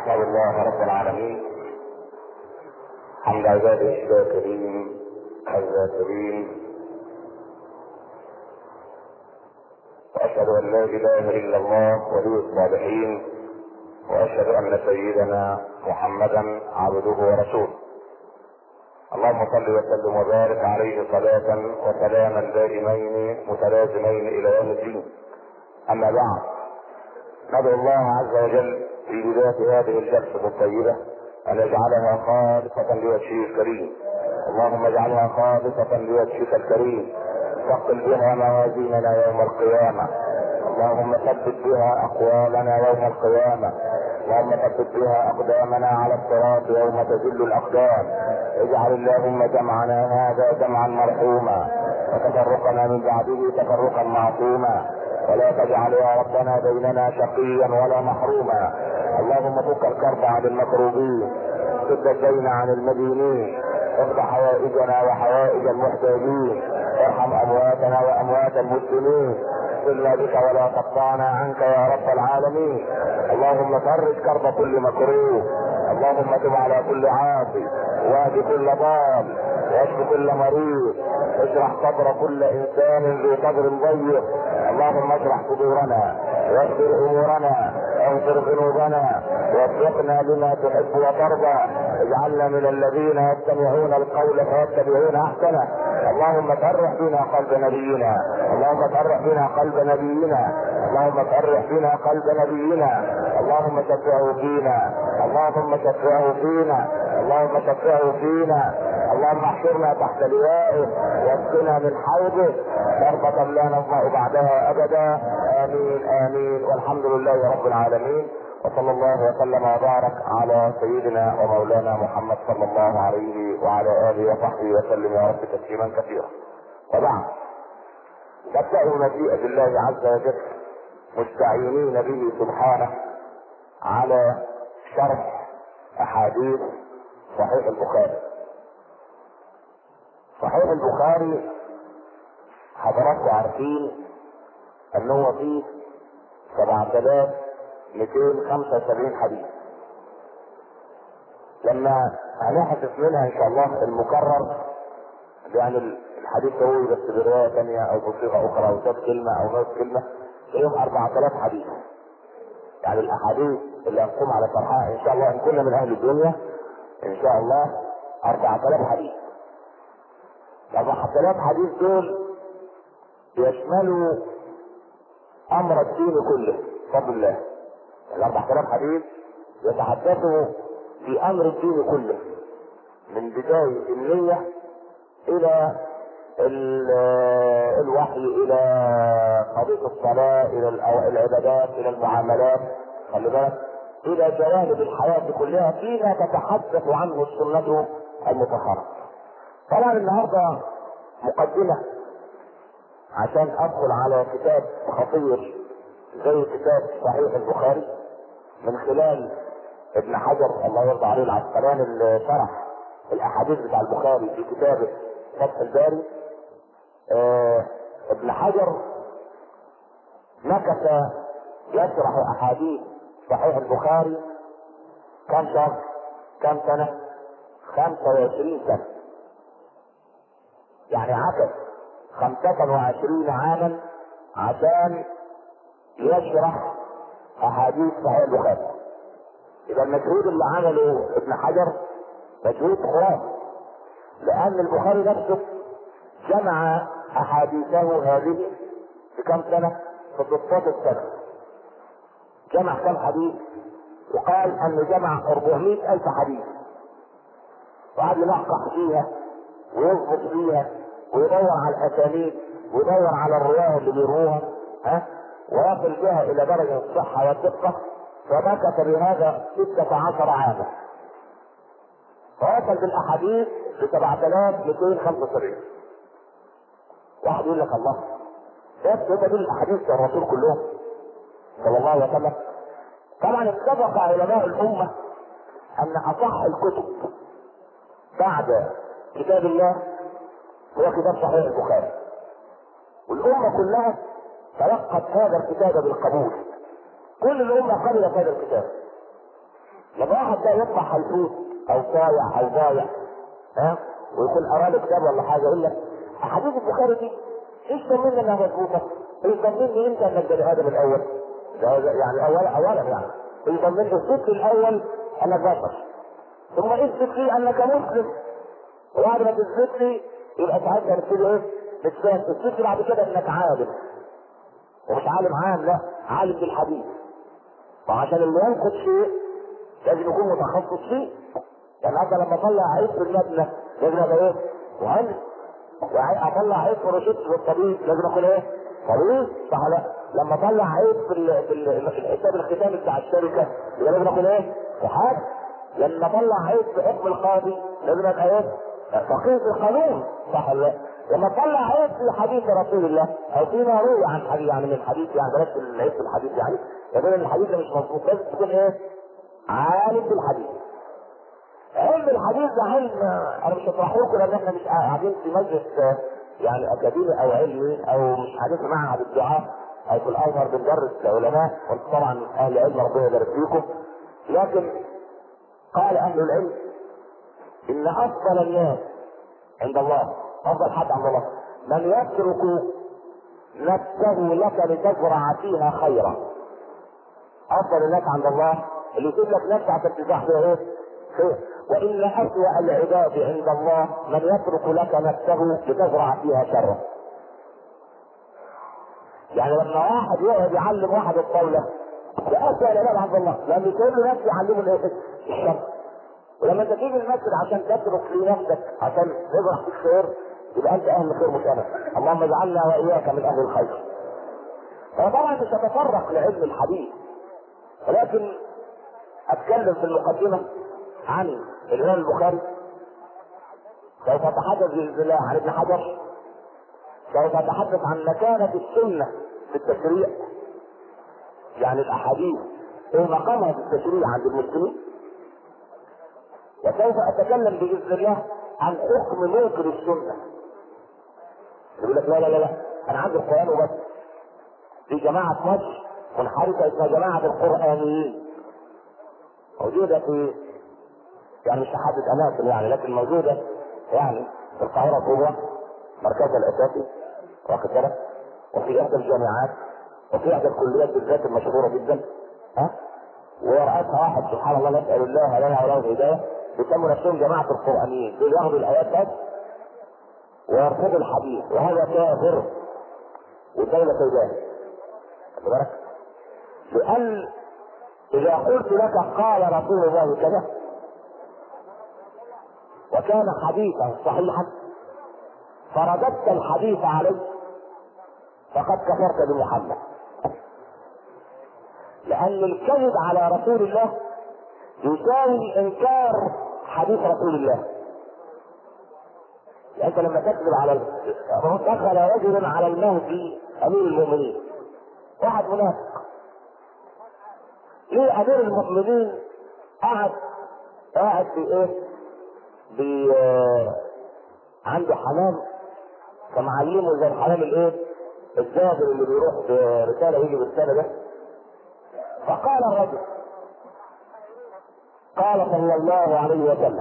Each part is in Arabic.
احمد الله رب العالمين حمد عباده الشاكرين الذاكرين، واشهد ان لا اله الا الله ولي الصالحين، واشهد ان سيدنا محمدا عبده ورسوله. اللهم صل وسلم وبارك عليه صلاة وسلاما دائمين متلازمين الى يوم الدين. اما بعد، ندعو الله عز وجل في بداية هذه الجلسة الطيبة ان يجعلها خالصة لوجهه الكريم. اللهم اجعلها خالصة لوجهك الكريم، ثقل بها موازيننا يوم القيامة. اللهم ثبت بها اقوالنا يوم القيامة. اللهم ثبت بها اقدامنا على الصراط يوم تزل الاقدام. اجعل اللهم جمعنا هذا جمعا مرحوما، وتفرقنا من بعده تفرقا معصوما، ولا تجعل يا ربنا بيننا شقيا ولا محروما. اللهم فك الكرب عن المكروبين، سد الدين عن المدينين، اقض حوائجنا وحوائج المحتاجين، ارحم امواتنا واموات المسلمين، صلنا بك ولا تقطعنا عنك يا رب العالمين. اللهم فرج كرب كل مكروه، اللهم تب على كل عاصي، واهد كل ضال، واشف كل مريض، اشرح صدر كل انسان ذو صدر ضيق. اللهم اشرح صدورنا واغفر امورنا، اغفر ذنوبنا، ووفقنا لما تحب وترضى. اجعلنا من الذين يستمعون القول فيتبعون احسنه. اللهم فرح بنا قلب نبينا، اللهم فرح بنا قلب نبينا، اللهم فرح بنا قلب نبينا. اللهم شفعه فينا، اللهم شفعه فينا، اللهم شفعه فينا. اللهم احشرنا تحت لوائه واسقنا من حوضه شربة لا نظمأ بعدها ابدا. امين امين، والحمد لله رب العالمين، وصلى الله وسلم وبارك على سيدنا ومولانا محمد صلى الله عليه وعلى اله وصحبه وسلم يا رب تسليما كثيرا. وبعد، نبدأ مشيئة الله عز وجل مستعينين به سبحانه على شرح احاديث صحيح البخاري. صحيح البخاري حضراتكم عارفين انه فيه 7275 حديث. لما هنحذف منها ان شاء الله المكرر، يعني الحديث طويل بس برواية ثانية او بصيغة اخرى او زاد كلمة او نص كلمة، فيهم 4000 حديث. يعني الاحاديث اللي هنقوم على شرحها ان شاء الله ان كنا من اهل الدنيا ان شاء الله 4000 حديث. ال 4000 حديث دول يشملوا امر الدين كله بفضل الله. ال 4000 حديث يتحدثوا في امر الدين كله، من بداية النية الى الوحي، الى قضية الصلاة، الى العبادات، الى المعاملات، خلي بالك، الى جوانب الحياة كلها فيما تتحدث عنه السنة المطهرة. طبعا النهارده مقدمة عشان ادخل على كتاب خطير زي كتاب صحيح البخاري من خلال ابن حجر الله يرضى عليه العسقلاني اللي شرح الاحاديث بتاع البخاري في كتابه فتح الباري. ابن حجر مكث يشرح احاديث صحيح البخاري كم شهر؟ كم سنة؟ 25 سنة. يعني عكس 25 عاما عشان يشرح احاديث صحيح البخاري. يبقى المجهود اللي عمله ابن حجر مجهود خرافي، لان البخاري نفسه جمع احاديثه هذه في كم سنة؟ في 16 سنة. جمع كم حديث؟ وقال انه جمع 400,000 حديث، وقعد ينقح فيها ويضبط فيها ويدور على الاسانيد ويدور على الرواه اللي بيروها ويصل بها الى درجة الصحة والدقة. فمكث بهذا 16 عاما، فوصل بالاحاديث ل 7275. واحد يقول لك الله، بس هم دول الاحاديث الرسول كلهم صلى الله عليه وسلم؟ طبعا اتفق علماء الامه ان اصح الكتب بعد كتاب الله هو كتاب صحيح البخاري، والامه كلها تلقت هذا الكتاب بالقبول. كل الامه قبلت هذا الكتاب. طب واحد ده يطلع حلفوت او صايع او ضايع ويكون اراد كتاب ولا حاجه يقول لك احاديث البخاري دي ايش ضمننا انها مظبوطه؟ ايش ضمنني انت انك بني ادم الاول؟ يعني اولا يعني ايش ضمنني الصدق الاول انك بشر، ثم اثبت لي انك مسلم، وبعد ما تثبت لي يبقى ساعتها نبتدي ايه؟ تثبت لي بعد كده انك عالم، ومش عالم عام، لا عالم بالحديث. وعشان اللي ينقد شيء لازم يكون متخصص فيه. يعني انا لما اطلع عيب في المبنى لازم ابقى ايه؟ مهندس. اطلع عيب في روشته في الطبيب لازم اكون ايه؟ طبيب، صح ولا لا؟ لما اطلع عيب في الحساب الختامي بتاع الشركه يبقى لازم اكون ايه؟ محاسب. لما اطلع عيب في حكم القاضي لازم ابقى ايه؟ فقيه في القانون، صح ولا لا؟ لما اطلع عيب في حديث رسول الله او فيما روي عن حديث، يعني من الحديث، يعني بلاش العيب في الحديث، يعني يقول ان الحديث ده مش مظبوط، لازم تكون ايه؟ عالم بالحديث. علم الحديث ده علم انا مش هشرحه لكم لان احنا مش قاعدين في مجلس يعني اكاديمي او علمي، او مش قاعدين في معهد الدعاء او في الازهر بندرس لعلماء، وانتم طبعا اهل علم ربنا يبارك فيكم. لكن قال اهل العلم ان افضل الناس عند الله، افضل حد عند الله من يترك نفسه لك لتزرع فيها خيرا. افضل الناس عند الله اللي يسيب لك نفسه عشان تزرع فيها ايه؟ خير. وان اسوأ العباد عند الله من يترك لك نفسه لتزرع فيها شرا. يعني لما واحد يقعد يعلم واحد الطاوله ده اسوأ العباد عند الله، لما يسيب له نفسه يعلمه الايه؟ الشر. ولما انت تيجي المسجد عشان تترك لنفسك عشان تزرع في الخير يبقى انت اهل الخير مش انا. اللهم اجعلنا واياك من اهل الخير. فطبعا مش هتفرق لعلم الحديث، ولكن اتكلم في المقدمه عن الامام البخاري. سوف اتحدث باذن الله عن ابن حجر. سوف اتحدث عن مكانه السنه في التشريع، يعني الاحاديث ايه مقامها في التشريع عند المسلمين. وسوف اتكلم باذن الله عن حكم منكر السنه. يقول لك لا لا لا لا انا عندي القران وبس. في جماعه مصر منحرفه اسمها جماعه القرانيين، موجوده في، يعني مش هحدد اماكن يعني، لكن موجوده يعني في القاهره الكبرى مركزها الاساسي، واخد بالك، وفي احدى الجامعات، وفي احدى الكليات بالذات المشهوره جدا، ورأسها واحد سبحان الله نسال الله لنا وله الهدايه، بيسموا نفسهم جماعه القرانيين، دول ياخدوا الايات بس ويرفضوا الحديث، وهذا كافر والدوله سوداء. خد بالك؟ لان اذا قلت لك قال رسول الله كذا وكان حديثا صحيحا فرددت الحديث عليه فقد كفرت بمحمد. لان الكذب على رسول الله يساوي انكار حديث رسول الله. يعني انت لما تكذب على دخل رجل على المهدي امير المؤمنين، واحد منافق، ليه امير المؤمنين قاعد في ايه؟ عنده حمام فمعلمه زي الحمام الايه؟ الزابر اللي بيروح برساله يجي بالرساله ده. فقال الرجل، قال صلى الله عليه وسلم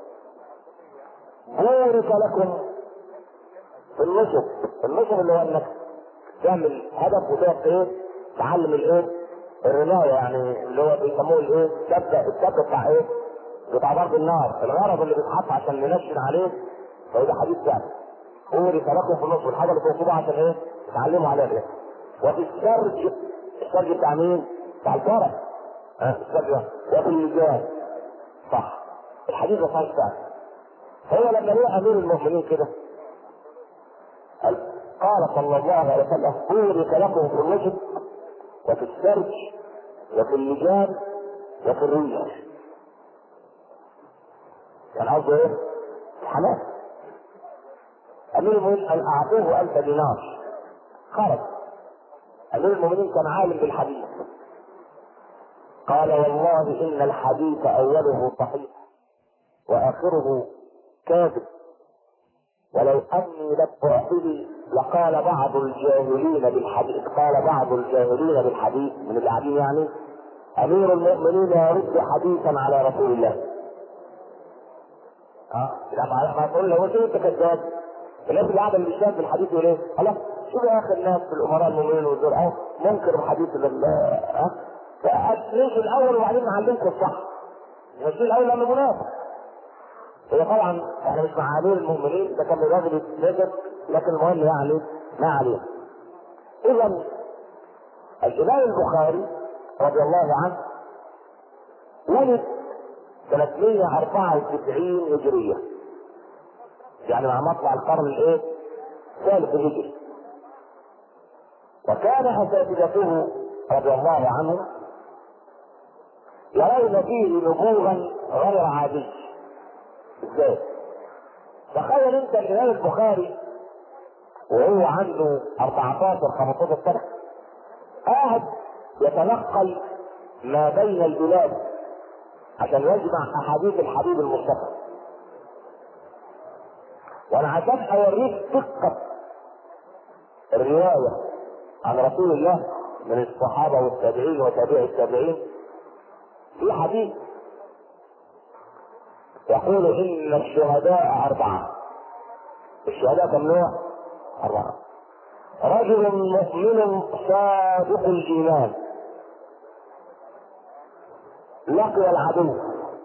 بورك لكم في النصب. النصب اللي هو انك تعمل هدف وتقف ايه؟ تعلم الايه؟ الرمايه، يعني اللي هو بيسموه الايه؟ السبه بتاع ايه؟ بتاع ضرب النار، الغرض اللي بيتحط عشان ننشن عليه. فده حديث ثاني، بورك لكم في النصب، الحاجه اللي توصلوها عشان ايه؟ تعلموا عليها ايه؟ وفي السرج، السرج بتاع مين؟ بتاع الفرس. السرج. وفي اللجان، صح، الحديث ده صحيح فعلا. هو لما لقى امير المؤمنين كده قال صلى الله عليه وسلم بورك لكم في النصب وفي السرج وفي اللجان وفي الريش. يعني قصده ايه؟ حلال. امير المؤمنين اعطوه 1000 دينار، خرج. امير المؤمنين كان عالم بالحديث، قال والله ان الحديث اوله صحيح واخره كاذب، ولو اني لم اعطيه لقال بعض الجاهلين بالحديث، قال بعض الجاهلين بالحديث من اللي قاعدين يعني امير المؤمنين يرد حديثا على رسول الله. ما تقول له شو انت كذاب؟ الناس اللي قاعده اللي شاف الحديث يقول ايه؟ خلاص شوف يا اخي الناس في الامراء المؤمنين والدول منكر الحديث ليش الاول وبعدين نعلمكم الصح؟ مش الاول لانه منافق. هي طبعا احنا مش مع امير المؤمنين، ده كان راجل يتنجد، لكن المهم يعني ما عليه. اذا الامام البخاري رضي الله عنه ولد 394 هجريه، يعني مع مطلع القرن الثالث الهجري. وكان اساتذته رضي الله عنه يرون فيه نبوغا غير عادي. ازاي؟ تخيل انت الامام البخاري وهو عنده 14-15 سنه قاعد يتنقل ما بين البلاد عشان يجمع احاديث الحبيب المصطفى. وانا عشان اوريك دقه الروايه عن رسول الله من الصحابه والتابعين وتابعي التابعين، في حديث يقول ان الشهداء 4. الشهداء كم نوع؟ 4. رجل مؤمن صادق الايمان لقي العدو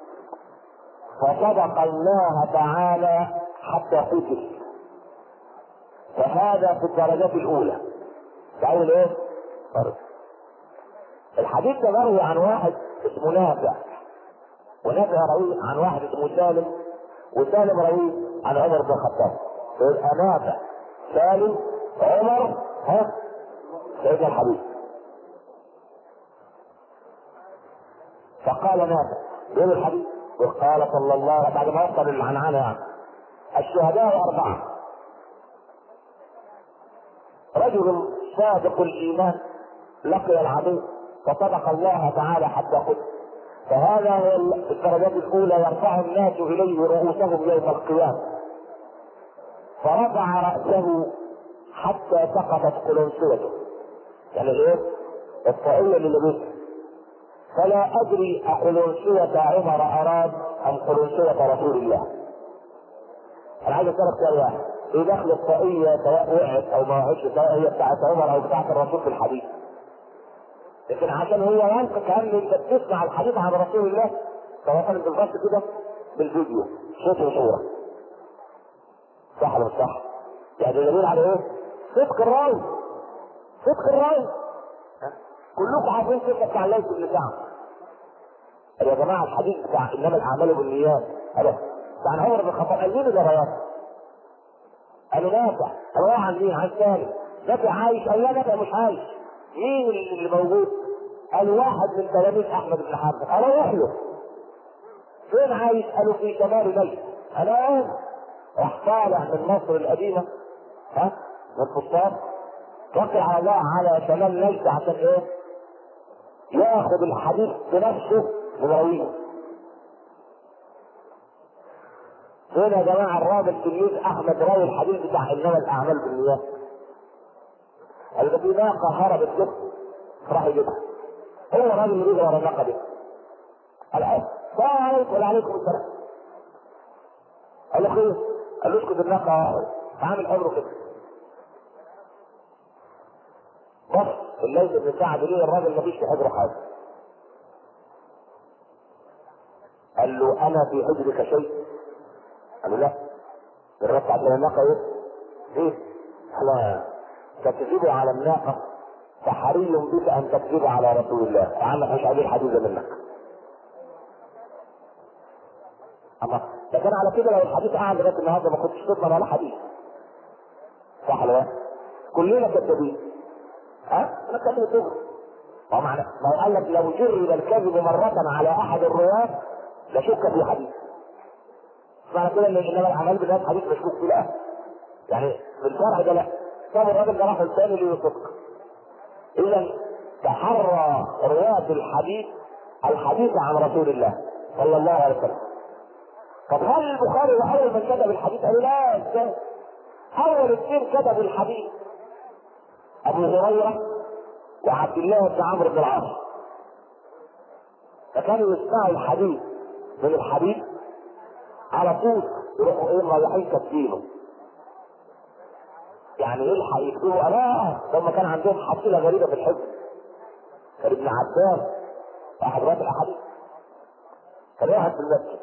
فصدق الله تعالى حتى قتل، فهذا في الدرجات الاولى. تعالوا ايه؟ الحديث ده مروي عن واحد اسمه نافع، ونافع روي عن واحد اسمه سالم، وسالم روي عن عمر بن الخطاب. يبقى نافع سالم عمر سيدنا الحبيب. فقال نافع بين الحديث وقال صلى الله عليه وسلم بعد ما وصل العنعنه يعني الشهداء 4. رجل صادق الايمان لقي العدو فصدق الله تعالى حتى قتل، فهذا هو الدرجات الاولى يرفع الناس اليه رؤوسهم يوم القيامه. فرفع راسه حتى سقطت قلنسوته، يعني الطاقيه اللي لبسها. فلا ادري اقلنسوة عمر اراد ام قلنسوة رسول الله. انا عايز اسالك سؤال واحد، ايه دخل الطاقيه سواء وقعت او ما وقعتش، سواء هي بتاعت عمر او بتاعت الرسول في الحديث؟ لكن عشان هو ينطق كأن انت بتسمع الحديث عن رسول الله سواء بالضبط كده بالفيديو صوت وصوره. صح ولا مش صح؟ يعني دليل على ايه؟ صدق الراوي. صدق الراوي. كلكم عارفين كده بتاع الليث بن سعد. يا جماعه الحديث بتاع انما الاعمال بالنيات بتاع عمر بن الخطاب قال لي ده روايه. قالوا نافع. رواه عن مين؟ عن سالم. نافع عايش؟ قال لا نافع مش عايش. مين اللي موجود؟ قال واحد من تلاميذ احمد بن حنبل. قالوا روح له. فين عايش؟ قالوا في شمال ليث. انا راح طالع من مصر القديمه من الفسطاط، توكل على الله على شمال ليث عشان ياخذ الحديث بنفسه من راويه. فين يا جماعه الراجل تلميذ احمد راوي الحديث بتاع انما الاعمال بالنيات؟ قال ده في ناقه هربت كده راح يجيبها. هو الراجل اللي بيجري ورا الناقه دي. قال السلام عليكم. وعليكم السلام. قال له خير. قال له اسكت الناقه عامل حبره كده. بص الليث بن سعد ليه الراجل مفيش في حجره حاجه. قال له انا في حجرك شيء؟ قال له لا. الرد عشان الناقه ايه؟ احنا تكذبوا على الناقه فحري بك ان تكذب على رسول الله، وعندك مش عليه الحديث منك. اما ده كان على كده لو الحديث قاعد لغايه النهارده ما كنتش تضمن ولا حديث. صح ولا لا؟ كلنا كذابين. انا كلمه دغري. ما معنى ما هو قال لك لو جرب الكذب مره على احد الرواه لشك في حديث. معنى كده ان انما الاعمال بالناس حديث مشكوك فيه؟ لا. يعني في الشرع ده لا. طب الراجل ده راح الثاني ليه صدق. اذا تحرى رواة الحديث عن رسول الله صلى الله عليه وسلم. طب هل البخاري اول من كتب الحديث؟ قالوا لا. ازاي؟ اول اثنين كتبوا الحديث ابو هريره وعبد الله بن عمرو بن العاص. فكانوا يسمعوا الحديث من الحبيب على طول يروحوا ايه رايحين كاتبينه. يعني يلحق يكتبوا هم كان عندهم حصيله غريبه في الحفظ. كان ابن عباس احد رواه الاحاديث كان واحد في المسجد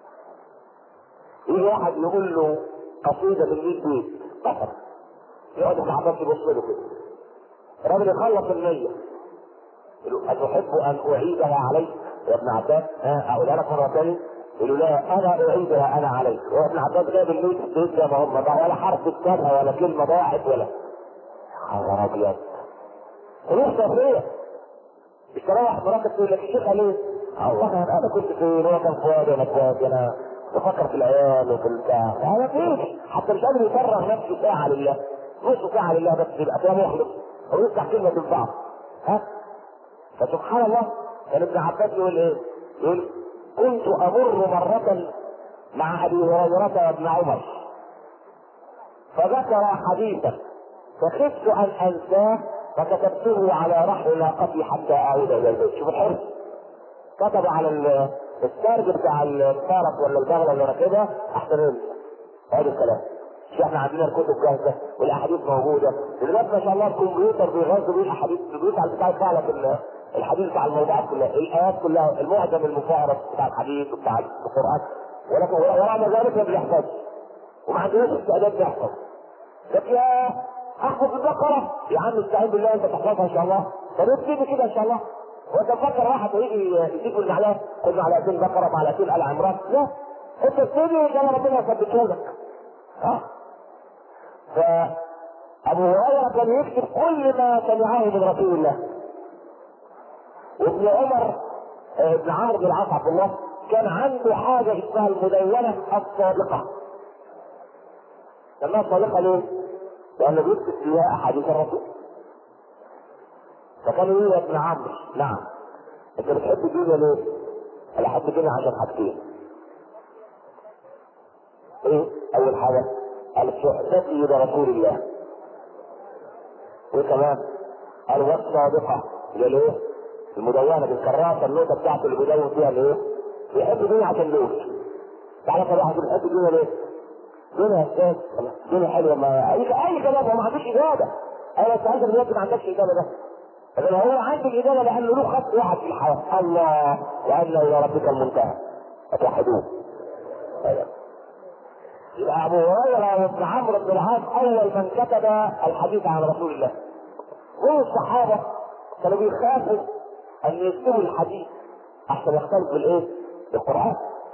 يجي واحد يقول له قصيده من 100 بيت قصر، يقعد ابن عباس يبص له كده، الراجل يخلص ال100 يقول له أتحب أن أعيدها عليك يا ابن عباس؟ أقولها لك مرة ثانية؟ يقول له لا أنا أعيدها أنا عليك. وابن عباس جاب ال100 بيت زي ما هم، ولا حرف اتكتبها ولا كلمة ضاعت ولا خبر أبيض. فلوس صافية. مش تروح مراتك تقول لك الشيخ ليه؟ الله أنا كنت فين؟ هو كان فاضي أنا كنت أنا بفكر في العيال وفي البتاع. ما فيش حتى مش قادر يفرغ نفسه ساعة لله، نص ساعة لله بس يبقى فيها مخلص أو يفتح كلمة البعض. فسبحان الله كان ابن عباس يقول ايه؟ يقول كنت امر مرة مع ابي هريرة وابن عمر فذكر حديثا فخفت ان انساه فكتبته على رحل ناقتي حتى اعود الى البيت. شوف الحرص، كتب على السارج بتاع الفارس ولا البغله اللي راكبها احسن منه. هذا الكلام. مش احنا عندنا الكتب جاهزه والاحاديث موجوده دلوقتي ما شاء الله، الكمبيوتر بيغذي بيه الاحاديث، بيطلع بتاع فعلا الحديث بتاع الموضوعات كلها، الايات كلها، المعجم المفارق بتاع الحديث وبتاع القران، ولكن ورغم ذلك ما بيحفظش وما عندوش استعداد يحفظ. لكن يا احفظ البقره يا عم استعين بالله انت تحفظها ان شاء الله، طب ابتدي كده ان شاء الله. هو انت مفكر واحد هيجي يديك المعلقه خد معلقتين بقره معلقتين ال عمران؟ لا، انت ابتدي وان شاء الله ربنا يثبته لك. فابو هريره كان يكتب كل ما سمعه من رسول الله. وابن عمر ابن عمرو بن العاص عبد الله كان عنده حاجه اسمها المدونه الصادقه. سماها الصادقه ليه؟ لانه بيكتب فيها احاديث الرسول. فكان يقول يا ابن عمرو نعم انت بتحب الدنيا ليه؟ انا بحب الدنيا عشان حاجتين. ايه؟ اول حاجه قال صحبتي لرسول الله، وكمان قال والصادقه ليه؟ المدونة بالكراسة النوتة بتاعته اللي بيدون فيها الايه؟ بيحب الدنيا عشان نوت. تعرف واحد بيحب الدنيا ليه؟ الدنيا يا استاذ، الدنيا حلوه، ما اي كلام، هو ما عندوش اجابه. انا سالت دلوقتي ما عندكش اجابه ده. لكن هو عنده الاجابه لانه له خط واحد في الحياه، الله وان الى ربك المنتهى فتوحدوه. يبقى ابو هريره وابن عمرو بن العاص اول من كتب الحديث عن رسول الله. والصحابه كانوا بيخافوا ان يكتبوا الحديث احسن يختلف بالايه؟ بالقران.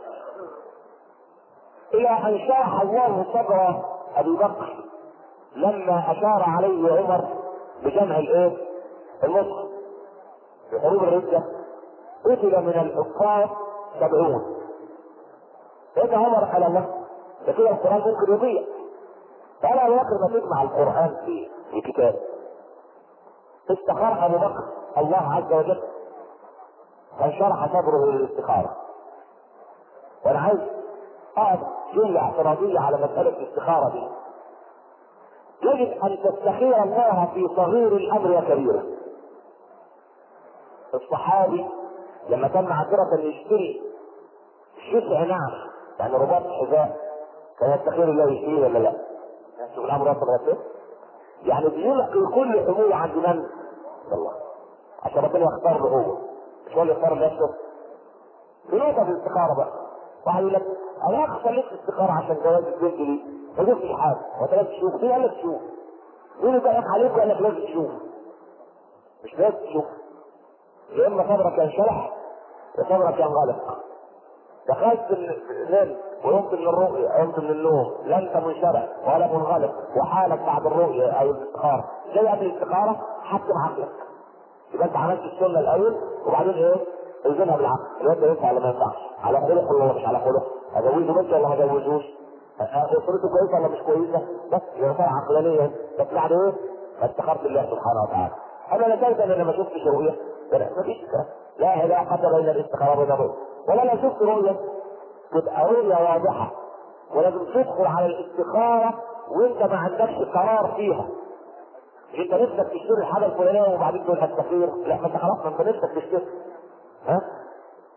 الى ان شرح الله صدر ابي بكر لما اشار عليه عمر بجمع الايه؟ النصح. في حروب الرده قتل من الحفاظ 70. ايه عمر قال الله ده كده القران ممكن يضيع. فقال ابو بكر ما تجمع القران في كتاب. استخار ابو بكر الله عز وجل فانشرح صدره للاستخاره. وانا عايز اقعد جمله اعتراضيه على مساله الاستخاره دي. يجب ان تستخير الله في صغير الامر وكبيره. الصحابي لما كان معذره يشتري شسع نعم يعني رباط حذاء كان يستخير الله فيه ولا لا؟ شوف الامر وصل يعني بيلقي كل حموله عند من؟ الله عشان ربنا يختار له هو، مش هو اللي يختار لنفسه. في نقطه في الاستخاره بقى واحد يقول لك انا اخسر لك الاستخاره عشان جواز البنت لي ما جبتش حاجه وانت لازم تشوف. مين قال لك تشوف؟ مين اللي ضحك عليك وقال لك لازم تشوف؟ مش لازم تشوف. يا اما صبرك ينشرح يا صبرك ينغلق. دخلت الليل وقمت من الرؤيا قمت من النوم لا انت منشرح ولا منغلق وحالك بعد الرؤيا او الاستخاره زي قبل الاستخاره حكم عقلك. يبقى انت عملت السنه الاول وبعدين ايه؟ الزمها بالعقل. الواد ده ينفع ولا ما ينفعش؟ على خلق ولا مش على خلق؟ هجوزه بنت ولا ما هجوزوش؟ اسرته كويسه ولا مش كويسه؟ بس يبقى عقلانيا. بس بعد ايه؟ ما استخرت الله سبحانه وتعالى. انا نتيجه ان انا ما شفتش رؤيه ما فيش لا علاقه بين الاستخاره وبين الرؤيه. ولا لو شفت رؤيه تبقى رؤيه واضحه ولازم تدخل على الاستخاره وانت ما عندكش قرار فيها. انت نفسك تشتري الحاجه الفلانيه وبعدين تقول هستخير، لا ما انت خلاص ما انت نفسك تشتري.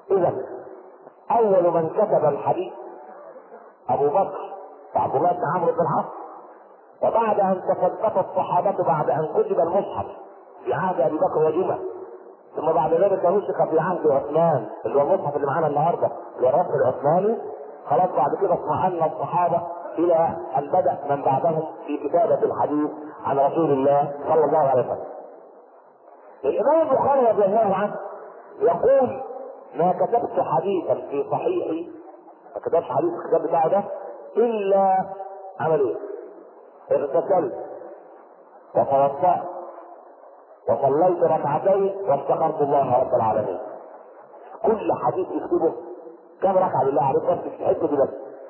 اذا اول من كتب الحديث ابو بكر وعبد الله بن عمرو بن العاص، وبعد ان تثبت الصحابه بعد ان كتب المصحف في عهد ابي بكر وجمع، ثم بعد ذلك نسخ في عهد عثمان اللي هو المصحف اللي معانا النهارده اللي هو الرسم العثماني. خلاص بعد كده اطمأن الصحابه الى ان بدا من بعدهم في كتابه الحديث عن رسول الله صلى الله عليه وسلم. الامام البخاري رضي الله عنه يقول: ما كتبت حديثا في صحيحي، ما كتبش حديث في الكتاب بتاعه ده الا عمل ايه؟ اغتسلت وتوضأت وصليت ركعتين وافتقرت الله رب العالمين. كل حديث يكتبه كم ركعه بالله عليك بس في الحته دي بس؟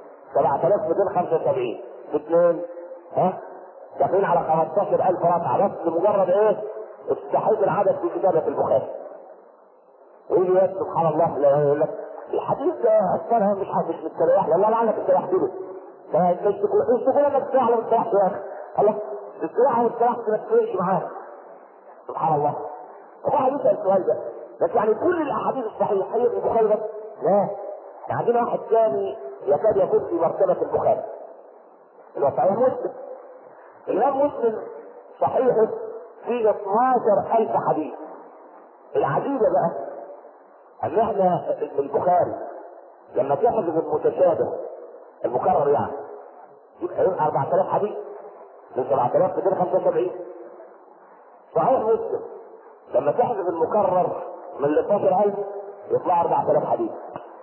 7275 في اثنين داخلين على 15000 ركعه بس لمجرد ايه؟ استحيت العدد في كتابه البخاري. ويجي يقول سبحان الله لا يقول لك الحديث ده اصلا مش مستريح، والله لعلك استريح كده. مش تقول انك استريح ولا مستريح يا اخي؟ الله استريح ومستريح ما تفرقش معاك. سبحان الله. واحد يسال السؤال ده، بس يعني كل الاحاديث الصحيحه هي في البخاري بس؟ لا، عندنا واحد ثاني يكاد يكون في مرتبه البخاري اللي هو صحيح مسلم. الامام مسلم صحيحه فيه 12000 حديث. العجيبه بقى ان احنا البخاري لما تحفظ المتشابه المكرر يعني يبقى 4000 حديث من 7275. صحيح مسلم لما تحذف المكرر من 12000 يطلع 4000 حديث.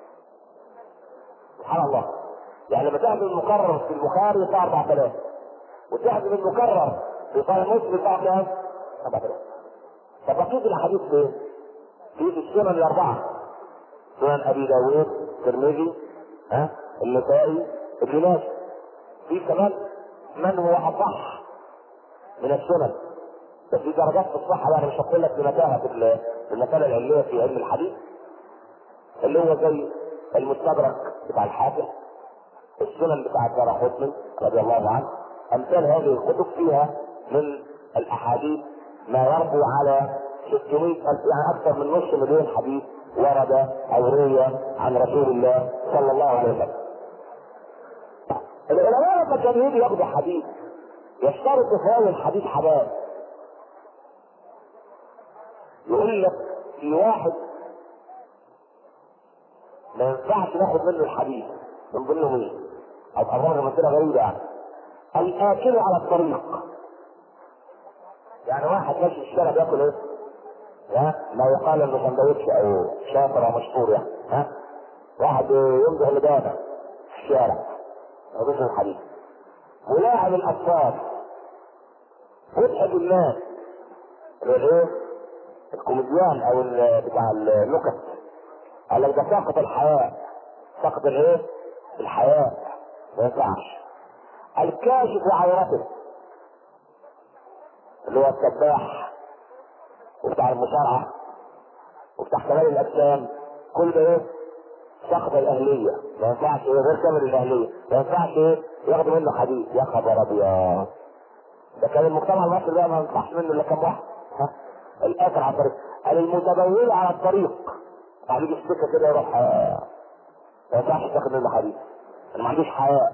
سبحان الله. يعني لما تحذف المكرر في البخاري يطلع 4000، وتحذف المكرر في صحيح مسلم يطلع كام؟ 4000. طب بقيه الاحاديث فين؟ في السنن الاربعه، سنن ابي داوود، الترمذي، النسائي، ابن ماجه. في كمان من هو اصح من السنن، بس في درجات في الصحه بقى. انا مش هقول لك بمتاهه في المساله العلميه في علم الحديث، اللي هو زي المستدرك بتاع الحاكم، السنن بتاع الدارقطني رضي الله عنه. امثال هذه الكتب فيها من الاحاديث ما يربو على 600,000 يعني اكثر من نصف مليون حديث ورد او روي عن رسول الله صلى الله عليه وسلم. العلماء لما كانوا يجوا ياخدوا حديث يشترطوا في هذا الحديث حاجات. يقول لك في واحد ما ينفعش ناخد منه الحديث، من ضمنه مين؟ او امر مثلا غريبه يعني الاكل على الطريق. يعني واحد ماشي في الشارع بياكل ايه؟ ما يقال انه سندوتش او شاطر او مشهور يعني واحد يمضغ لبانه في الشارع ما ياكلش الحديث. ولاعب الاطفال مضحك الناس الايه؟ الكوميديان او بتاع النكت قال لك ده ساقط الحياة. ساقط الايه؟ الحياة ما ينفعش. الكاشف عورته اللي هو السباح وبتاع المصارعة وبتاع كمال الاجسام، كل ده ايه؟ سقط الاهلية ما ينفعش ايه؟ غير كامل الاهلية ما ينفعش ايه؟ ياخدوا منه حديث. يا خبر ابيض، ده كان المجتمع المصري ده ما ينفعش منه الا كام واحد. الاثر على الطريق، قال المتبول على الطريق بعد يجي السكه كده يروح ما ينفعش تاخد منه حديث، انا ما عنديش حياء.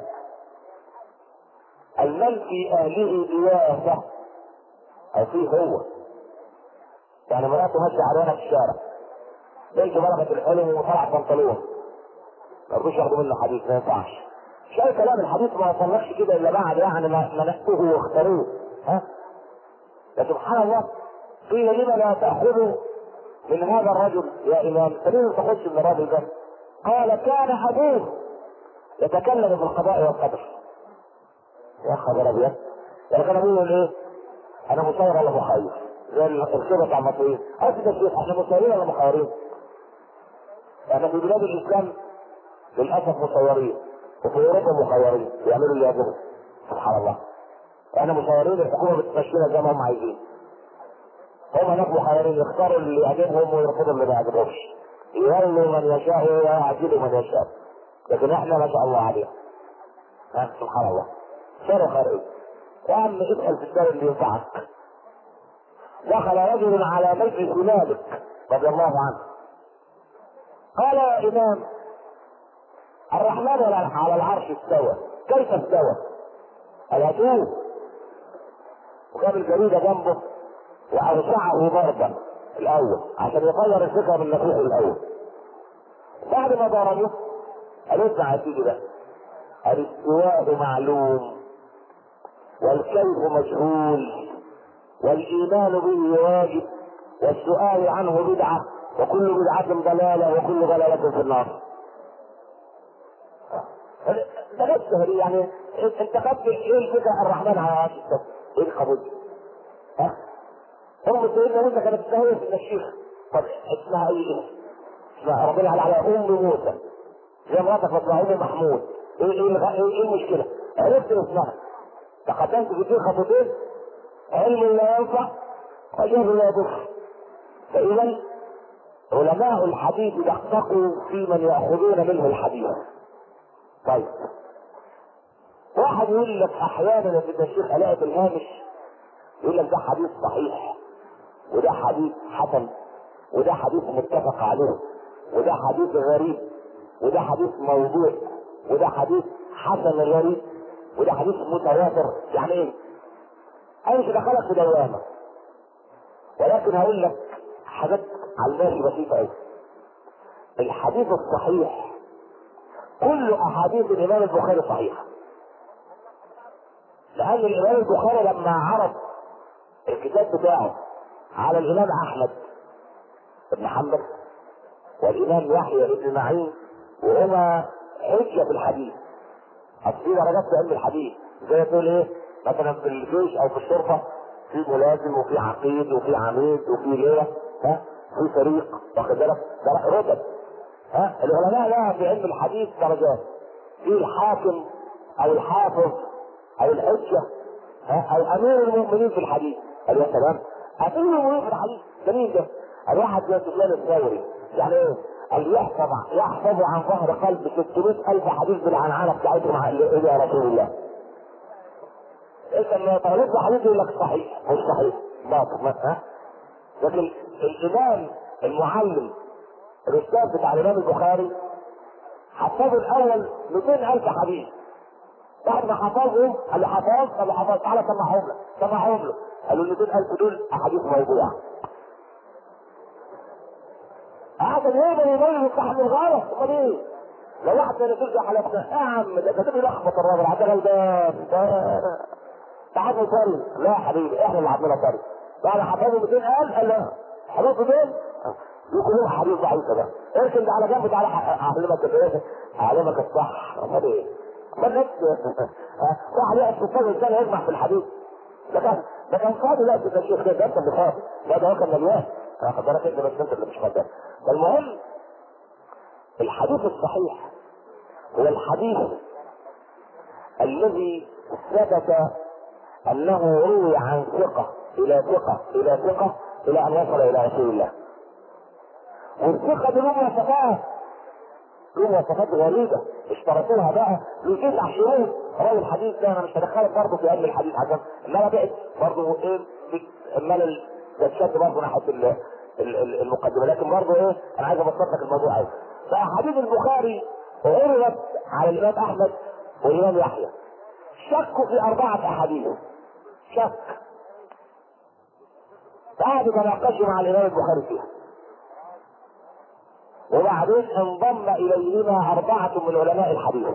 المن في اهله ضيافه او فيه هو، يعني مراته ماشيه عريانه في الشارع، بنت بلغت الحلم وطلعت بنطلون، ما يرضوش ياخدوا منه حديث، ما ينفعش. شايف كلام الحديث ما وصلناش كده الا بعد يعني ما نقوه واختاروه. يا سبحان الله. قيل لما لا تاخذوا من هذا الرجل يا امام؟ فليه ما تاخذش من الراجل ده؟ قال كان ابوه يتكلم في القضاء والقدر. يا خبر ابيض، يعني كان ابوه ايه؟ انا مسير ولا مخير؟ زي الخيبه بتاع المصريين. قصد الشيخ احنا مسيرين ولا مخيرين؟ احنا في بلاد الاسلام للاسف مسيرين، وفي اوروبا مخيرين يعملوا اللي يعجبهم. سبحان الله. احنا مسيرين، الحكومه بتمشينا زي ما هم عايزين. هم هناك مخيرين يختاروا اللي يعجبهم ويرفضوا اللي ما يعجبهمش، يولوا من يشاء ويعجبوا من يشاء. لكن احنا ما شاء الله عليهم. سبحان الله. شر خير يا عم، ادخل في الدار اللي ينفعك. دخل رجل على بيت مالك رضي الله عنه قال يا إمام الرحمن على العرش استوى، كيف استوى؟ قال هاتوه، وجاب الجريدة جنبه وأوسعه ضربا الأول عشان يغير الفكرة من نفسه الأول. بعد ما ضربه قال اسمع يا سيدي بقى، الاستواء معلوم والكيف مجهول والإيمان به واجب والسؤال عنه بدعة وكل بدعة ضلالة وكل ضلالة في النار. ده نفسه يعني انت خدت ايه الفكرة الرحمن على عرش السماء؟ ايه القبول؟ ها؟ ام سيدنا موسى كانت تستهوي في الشيخ. طب اسمها ايه؟ اسمها ربنا على ام موسى زي مراتك بتطلع ام محمود. ايه المشكلة؟ عرفت اسمها تقدمت في دين خطوتين، علم لا ينفع وجهل لا يضر. فاذا علماء الحديث دققوا في من ياخذون منه الحديث. طيب واحد يقول لك احيانا في الشيخ الاقي في الهامش يقول لك ده حديث صحيح وده حديث حسن وده حديث متفق عليه وده حديث غريب وده حديث موضوع وده حديث حسن غريب وده حديث متواتر. يعني ايه؟ انا مش دخلك في دوامه، ولكن هقول لك حاجات على الماشي بسيطه قوي. الحديث الصحيح كل احاديث الامام البخاري صحيحه، لان الامام البخاري لما عرض الكتاب بتاعه على الامام احمد بن حنبل والامام يحيى بن معين وهما حجه في الحديث، اصل درجات في علم الحديث زي تقول ايه مثلا في الجيش او في الشرطه في ملازم وفي عقيد وفي عميد وفي ليله في فريق واخد بالك ده رتب. العلماء لها في علم الحديث درجات، في الحاكم او الحافظ او الحجه او امير المؤمنين في الحديث. قال يا سلام امير المؤمنين في الحديث ده مين ده؟ الواحد زي سفيان الثوري يعني ايه؟ قال يحفظ عن ظهر قلب 600,000 حديث بالعنعنه بتاعتهم الى رسول الله. انت لما طالب حديث يقول لك صحيح مش صحيح باطل لكن الامام المعلم الاستاذ بتاع الامام البخاري حفظه الاول 200,000 حديث. بعد ما حفظهم قال له حفظ تعالى سمعهم له قالوا 200,000 دول احاديث موضوعه. هذا يقدر يبين الصح من الغلط. امال ايه؟ لو واحد من الرسول زي حالتنا يا عم ده كده بيلخبط الراجل عندنا ده تعالوا نصلي. لا يا حبيبي احنا اللي عندنا صلي. بعد حفظوا 200,000 قال لا حفظوا دول يقولوا حديث ضعيف ده اركن ده على جنب تعالى اعلمك ايه؟ اعلمك الصح. امال ايه؟ امال نفس واحد يقعد في الصلاه الانسان يجمع في الحديث ده كان فاضي. لا ده الشيخ ده انت اللي فاضي. لا ده هو كان مليان. واخد بالك انت بس انت اللي مش فاضي. فالمهم الحديث الصحيح هو الحديث الذي ثبت انه روي عن ثقه الى ثقه الى ثقه الى ان وصل الى رسول الله. والثقه دي له مواصفات غريبه اشترطوها بقى له 9 شروط. راوي الحديث ده انا مش هدخلك برضه في علم الحديث عشان انما بعد برضه ايه امال الشد برضه ناحيه المقدمه، لكن برضه ايه انا عايز ابسط لك الموضوع قوي. فاحاديث البخاري عرضت على الامام احمد والامام يحيى، شكوا في 4 احاديث شك، قعدوا يتناقشوا مع الامام البخاري فيها، وبعدين انضم اليهما 4 من علماء الحديث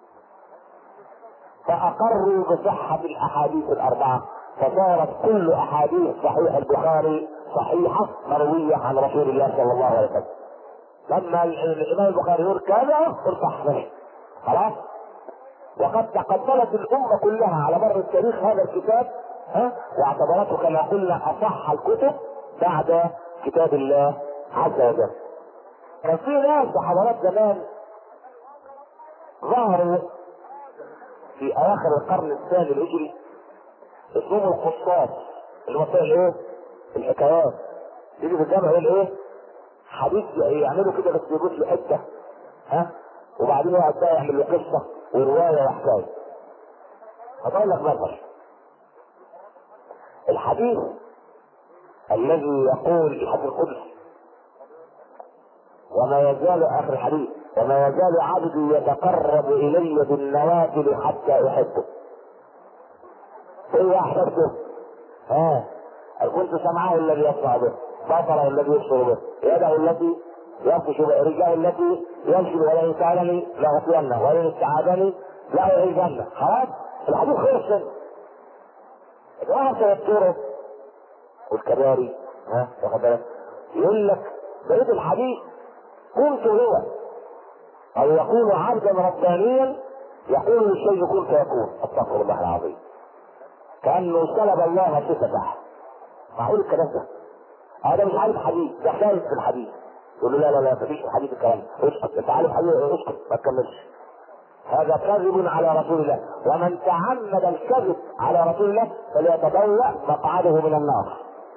فاقروا بصحة الاحاديث 4 فصارت كل احاديث صحيح البخاري صحيحة مروية عن رسول الله صلى الله عليه وسلم. لما الامام البخاري يقول كذا صح خلاص. وقد تقبلت الامة كلها على مر التاريخ هذا الكتاب واعتبرته كما قلنا اصح الكتب بعد كتاب الله عز وجل. كان في ناس حضارات زمان ظهروا في اواخر القرن الثاني الهجري اسمهم القصاص اللي هو ايه؟ الحكايات. يجي في الجامع يقول ايه؟ حديث يعملوا كده بس يجوز له حته وبعدين يقعد بقى يعمل له قصه وروايه وحكايه. هقول لك مثلا الحديث الذي يقول الحديث القدسي وما يزال اخر الحديث وما يزال عبدي يتقرب الي بالنوافل حتى احبه. ايه احببته؟ كنت سمعه الذي يسمع به، بصره الذي يبصر به، يده التي يبطش به، رجله التي يمشي به، ولئن سالني لاعطينه ولئن استعاذني لاعيذنه. خلاص الحديث خلص. الواحد سيذكره والكباري واخد بالك يقول لك بقيت الحديث كنت هو او يكون عبدا ربانيا يقول للشيء كن فيكون. استغفر الله العظيم. كانه سلب الله صفته. معقول الكلام ده؟ هذا مش عارف حديث، ده خالف في الحديث. يقول له لا لا لا مفيش الحديث الكلام، اسكت انت عارف حديث، اسكت ما تكملش. هذا كذب على رسول الله، ومن تعمد الكذب على رسول الله فليتبوأ مقعده من النار.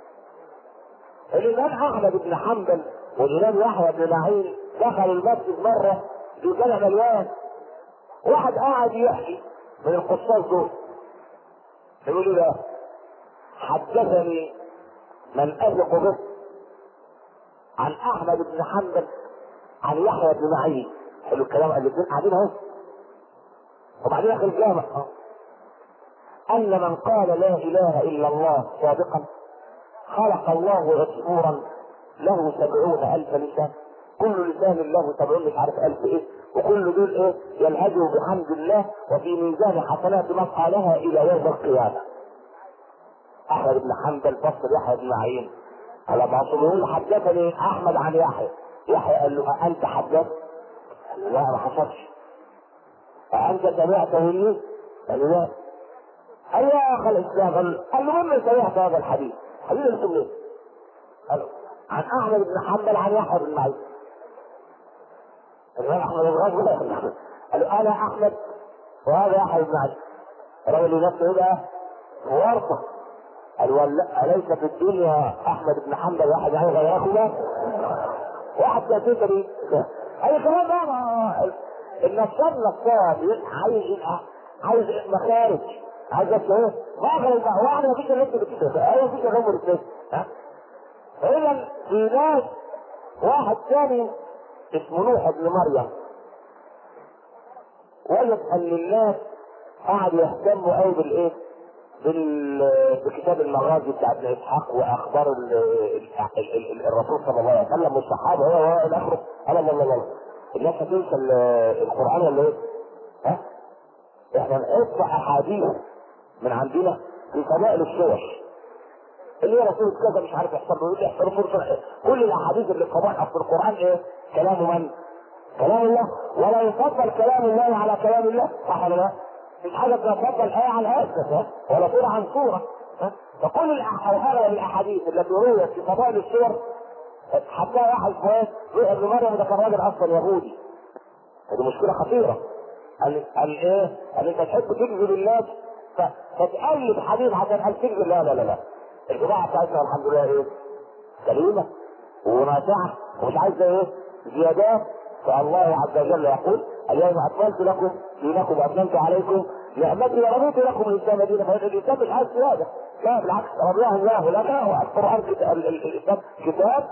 الامام احمد بن حنبل والامام يحيى بن معين دخلوا المسجد مره في جامع مليان، واحد قاعد يحكي من القصاص دول يقول له حدثني من اثق به عن احمد بن حنبل عن يحيى بن معين. حلو الكلام، الاثنين قاعدين اهو وبعدين اخر الجامع ان من قال لا اله الا الله صادقا خلق الله عصفورا له 70,000 لسان، كل لسان له 70 مش عارف 1000 ايه، وكل دول ايه يلهجوا بحمد الله وفي ميزان حسنات من قالها الى يوم القيامه. احمد بن حنبل بصر يحيى بن معين على بعضهم حدثني احمد عن يحيى. يحيى قال له انت حدثت؟ قال له لا ما حصلش. أأنت سمعت مني؟ قال له لا. قال يا اخ الاسلام، قال له من سمعت هذا الحديث؟ حديث السنه. قال له عن احمد بن حنبل عن يحيى بن معين. قال له احمد بن حنبل. قال له انا احمد وهذا يحيى بن معين. الراجل نفسه بقى ورطه. قال ولا اليس في الدنيا احمد بن حنبل واحد يعني غيركما؟ واحد كاتب لي اي كلام بقى. النصاب عايز مخارج، عايز ايه؟ مخرج بقى. واحد مفيش الا انت بتكتب، ايوه مفيش الا امر الناس. اذا في ناس واحد ثاني اسمه نوح بن مريم وجد ان الناس قعدوا يهتموا قوي بالايه؟ بكتاب المغازي بتاع ابن اسحاق واخبار الرسول صلى الله عليه وسلم والصحابه هو الى اخره. الله الناس هتنسى القران ولا ايه؟ احنا نحط احاديث من عندنا في فضائل الصور اللي هي رسول كذا مش عارف يحصل له ايه، يحصل كل الاحاديث اللي في فضائل اصل القران ايه؟ كلام من؟ كلام الله. ولا يفضل كلام الله على كلام الله، صح ولا لا؟ مش حاجه تفضل ايه على ايه ولا صوره عن صوره. فكل هذه الاحاديث التي رويت في فضائل الصور حتى واحد كويس روح ابن مريم ده كان راجل اصلا يهودي. هذه مشكله خطيره. قال ايه؟ قال انت تحب تجذب الناس فتألف حديث عشان تجذب. لا البضاعه بتاعتنا الحمد لله ايه؟ سليمه ونافعه ومش عايزه ايه؟ زيادات. فالله عز وجل يقول اليوم اكملت لكم دينكم واتممت عليكم نعمتي ورضيت لكم الاسلام دينا. فالاسلام مش عايز زياده، لا بالعكس رضاه الله لنا. والقران الاسلام كتاب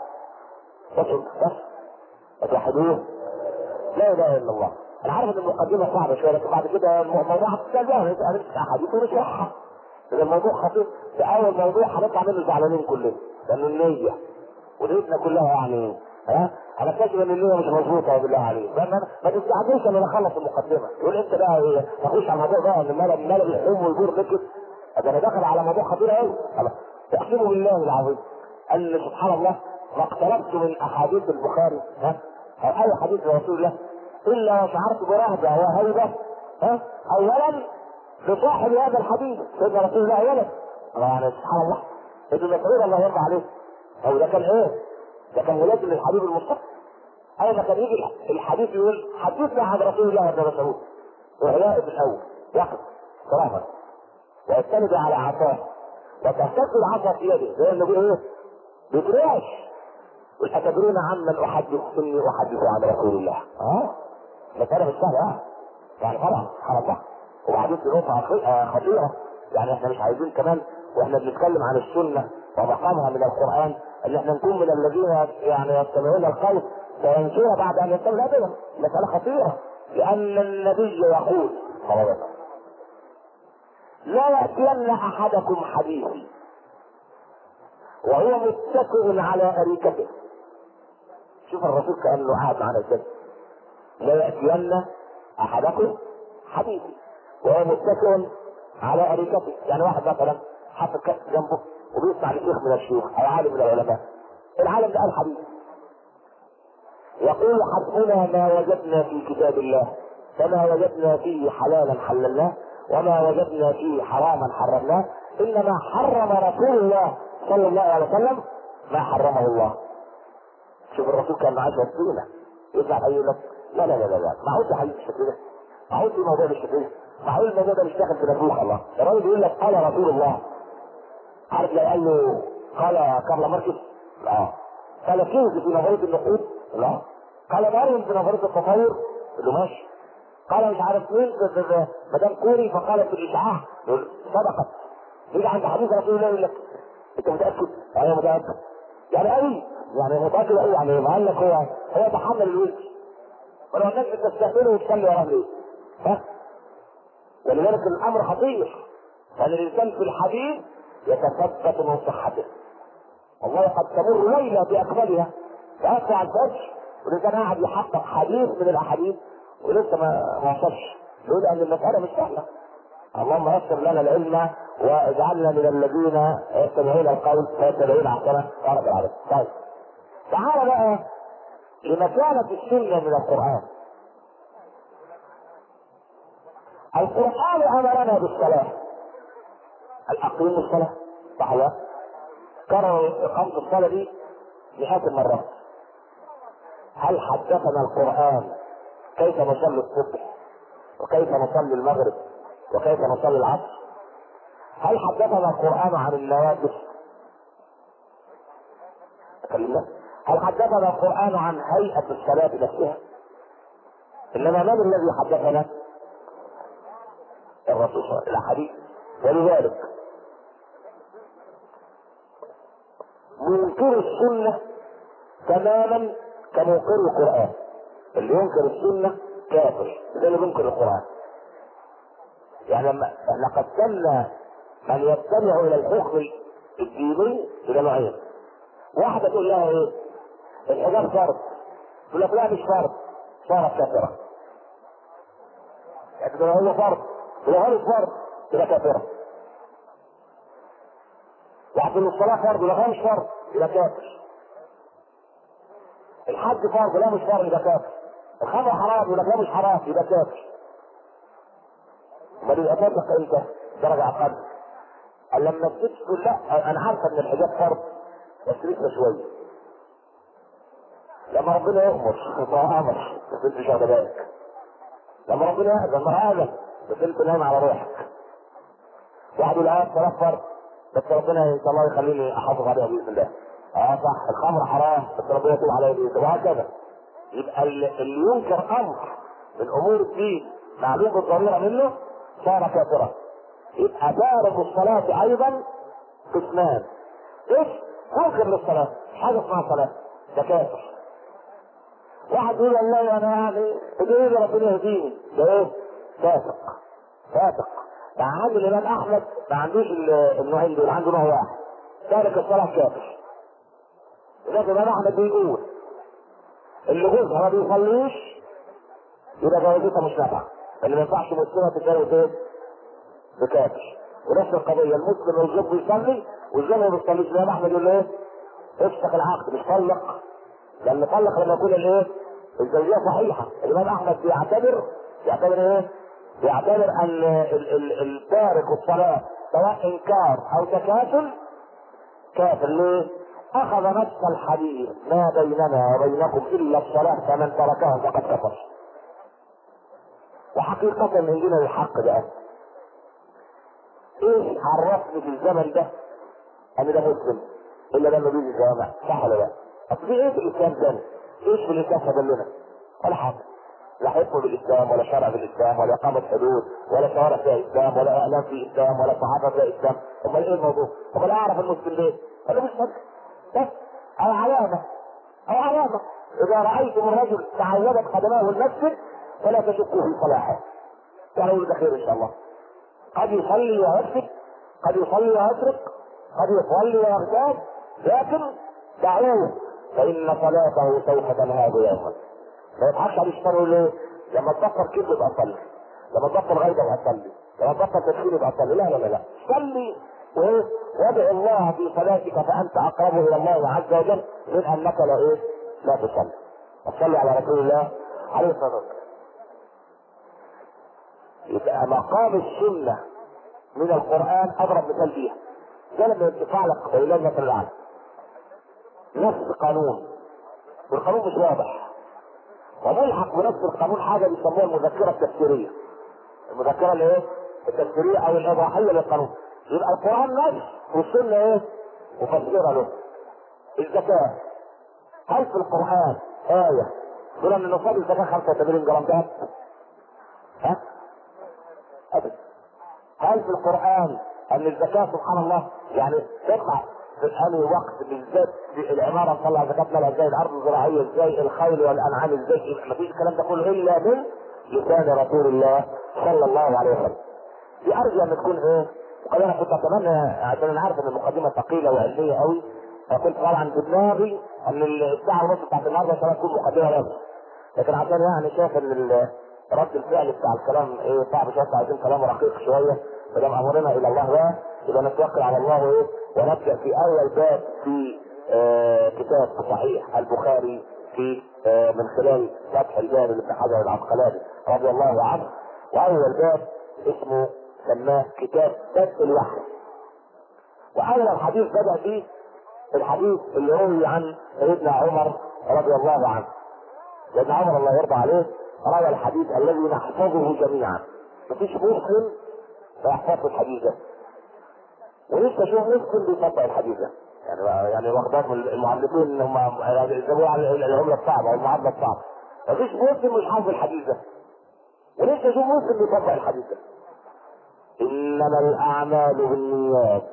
بس وتوحدوه لا اله الا الله. انا عارف ان المقدمه صعبه شويه لكن بعد كده الموضوع هتتجاهل احاديث ونشرحها. اذا الموضوع خطير. في اول موضوع هنطلع منه زعلانين كلنا لانه النيه ونيتنا كلها يعني هنكتشف ان النيه مش مظبوطه بالله عليك. ما تستعجلش ان اخلص المقدمه يقول انت بقى ايه تخش على الموضوع بقى ان ملل الحوم والبور لكت. انا داخل على موضوع خطير قوي. اقسم بالله العظيم ان سبحان الله ما اقتربت من احاديث البخاري او اي حديث لرسول الله الا وشعرت برهبه وهيبه. اولا لصاحب هذا الحديث سيدنا رسول الله اولا يعني سبحان الله ابن مسعود الله يرضى عليه. هو ده كان ايه؟ ده كان ملازم للحبيب المصطفى. اول ما كان يجي الحديث يقول حدثنا عن رسول الله ابن مسعود وعلاء في الاول يقف صراحه ويستند على عصاه وتهتز العصا في يده زي انه بيقول ايه؟ بيترعش. أتدرون عمن احدث اني احدث عن رسول الله؟ مسألة مش سهلة يعني طبعا سبحان الله. وبعدين في نقطة خطيرة يعني احنا مش عايزين كمان واحنا بنتكلم عن السنة ومقامها من القرآن ان احنا نكون من الذين يعني يستمعون القول فينسوها بعد ان ينتهي ابدا. مسألة خطيرة، لان النبي يقول صلى الله عليه وسلم: لا يأتين احدكم حديثي وهو متكئ على اريكته. شوف الرسول كأنه قاعد معنا كده. لا يأتين احدكم حديثي وهو متكئ على اريكته. يعني واحد مثلا حاطط كأس جنبه وبيسمع لشيخ من الشيوخ او عالم من العلماء، العالم ده قال حديث يقول: حسبنا ما وجدنا في كتاب الله، فما وجدنا فيه حلالا حللناه وما وجدنا فيه حراما حرمناه، انما حرم رسول الله صلى الله عليه وسلم ما حرمه الله. شوف الرسول كان معاه وسيله يطلع يقول لك: لا لا لا لا لا، معقول ده حديث بالشكل ده؟ معقول في موضوع بالشكل ده؟ معقول الموضوع ده مش داخل في نفوخ الله؟ الراجل يقول لك: قال رسول الله. عارف لو قال له قال كارل ماركس؟ لا. قال كينز في نظريه النقود؟ لا. قال داروين في نظريه التطور؟ له ماشي. قال مش عارف مين مدام كوري فقالت في الاشعاع؟ صدقت. يجي عند حديث رسول الله يقول لك: انت متاكد؟ انا متاكد. يعني قوي، يعني متاكد قوي، يعني ما قال لك هو تحمل الوزن. ولو الناس بتستهبله وتصلي وراه ليه؟ ها؟ ولذلك الامر خطير. فالانسان في الحديث يتثبت من صحته. والله قد تمر ليله باكملها فاطلع الفجر والانسان قاعد يحقق حديث من الاحاديث ولسه ما وصلش. يقول ان المساله مش سهله. اللهم يسر لنا العلم واجعلنا من الذين يستمعون القول فيتبعون احسنه. قال تعالى. طيب تعالى بقى لمكانه السنه من القران. القران امرنا بالصلاه. الاقيموا الصلاه، صح ولا؟ كرر اقامه الصلاه دي مئات المرات. هل حدثنا القران كيف نصلي الصبح وكيف نصلي المغرب وكيف نصلي العصر؟ هل حدثنا القرآن عن النوافل؟ هل حدثنا القرآن عن هيئة الصلاة نفسها؟ إنما من الذي حدثنا؟ الرسول صلى الله عليه وسلم، الأحاديث. ولذلك منكر السنة تماما كمنكر القرآن. اللي ينكر السنة كافر زي اللي بينكر القرآن. يعني لما احنا قسمنا من يستمع الى الحكم الديني الى نوعين. واحده تقول لها ايه؟ الحجاب فرض، تقول لك لا مش فرض، صارت كافره. يعني تقول هو فرض، تقول له مش فرض، تبقى كافره. واحد تقول الصلاه فرض، لا مش فرض، يبقى كافر. الحج فرض، لا مش فرض، يبقى كافر. الخمر حرام، يقول لك لا مش حرام، يبقى كافر. امال يبقى كافر امتى؟ درجه اقل. لما تقول لا انا عارفه ان الحجاب فرض بس لسه شويه. لما ربنا يأمر امر بس انت مش واخد بالك. لما ربنا يأذن ما اذن بس انت نايم على روحك. واحد يقول صلاه فرض بس ربنا ان شاء الله يخليني احافظ عليها باذن الله. صح الخمر حرام بس ربنا يتوب عليها باذن الله، وهكذا. يبقى اللي ينكر امر من امور الدين معلوم بالضروره منه صار كافرا. يبقى تارك الصلاة أيضا قسمان. إيش؟ منكر للصلاة، مش حاجة اسمها صلاة، ده كافر. واحد يقول والله أنا يعني ادعي لي ربنا يهديني، ده إيه؟ فاسق. فاسق. مع عند الإمام أحمد ما عندوش النوعين دول، عنده نوع واحد. تارك الصلاة كافر. لكن الإمام أحمد بيقول اللي جوزها ما بيصليش يبقى جوازتها مش نافعة. اللي ما ينفعش مسلمة تتجوز إيه؟ بكافر. ونفس القضيه المسلم الزوج بيصلي والزوج ما بيصليش، الامام احمد يقول له ايه؟ افسخ العقد، مش طلق. لان طلق لما يكون الايه؟ الزوجيه صحيحه. الامام احمد بيعتبر ايه؟ بيعتبر ان التارك الصلاه سواء انكار او تكاسل كافر. ليه؟ اخذ نفس الحديث ما بيننا وبينكم الا الصلاه فمن تركها فقد كفر. وحقيقه من دين الحق ده ايه عرفني في الزمن ده ان ده مسلم الا لما بيجي الجامع؟ صح ولا لا؟ اصل في ايه في الاسلام ده؟ ايش في الاسلام فضلنا؟ ولا حاجه. لا حكم بالاسلام ولا شرع بالاسلام ولا اقامه حدود ولا شوارع فيها اسلام ولا اعلام في اسلام ولا صحافه فيها اسلام. امال ايه الموضوع؟ امال اعرف المسلم ليه؟ انا مش فاكر بس على علامه او علامه. اذا رايتم الرجل تعودت قدماه المسجد فلا تشكوا في صلاحه، قالوا له خير ان شاء الله. قد يصلي ويسرق، قد يصلي ويسرق، قد يصلي ويغتاب، لكن دعوه فان صلاته سوف تنهاب يوما. ما يضحكش على الشيطان ليه؟ لما تبطل كذب يبقى صلي، لما تبطل غيبه يبقى صلي، لما تبطل تدخين يبقى صلي. لا لا لا لا، صلي وايه؟ وادع الله في صلاتك فانت اقرب الى الله عز وجل من انك لا ايه؟ لا تصلي. صلي على رسول الله عليه الصلاه والسلام. يبقى مقام السنه من القران اضرب مثال فيها. ده لما يرتفع لك ولله مثل الاعلى نفس قانون والقانون مش واضح، وملحق بنفس القانون حاجه بيسموها المذكره التفسيريه. المذكره اللي ايه؟ التفسيريه او الاضاحيه للقانون. يبقى القران نفسه والسنه ايه؟ مفسره له. الزكاه، هل في القران ايه تقول ان نصاب الزكاه 85 جرام ذهب؟ ها؟ ابدا. هل في القران ان الزكاه سبحان الله يعني تطلع في انهي وقت بالذات في العماره نطلع زكاه مالها ازاي، الارض الزراعيه ازاي، الخيل والانعام ازاي؟ ما فيش الكلام ده كله الا من لسان رسول الله صلى الله عليه وسلم. دي ارجو ان تكون ايه؟ وقال انا كنت اتمنى عشان انا عارف ان المقدمه ثقيله وعلميه قوي، فكنت طبعا في دماغي ان الساعه ونص بتاعت النهارده عشان تكون مقدمه بس، لكن عشان يعني شايف ان رد الفعل بتاع الكلام ايه صعب شويه، عايزين كلام رقيق شويه. فلما امرنا الى الله بقى يبقى نتوكل على الله ايه، ونبدا في اول باب في كتاب صحيح البخاري في من خلال فتح الباب لابن حجر العسقلاني رضي الله عنه. واول باب اسمه سماه كتاب بدء الوحي. واول حديث بدا فيه الحديث اللي روي عن سيدنا عمر رضي الله عنه. سيدنا عمر الله يرضى عليه روى الحديث الذي نحفظه جميعا، مفيش مسلم فيحفظ الحديث ده، ولسه شوف مسلم بيطبق الحديث ده. يعني واخدين المعلمين ان هم يجيبوا على العمله الصعبه او المعادله الصعبه. مفيش مسلم مش حافظ الحديث ده، ولسه شوف مسلم بيطبق الحديث ده. انما الاعمال بالنيات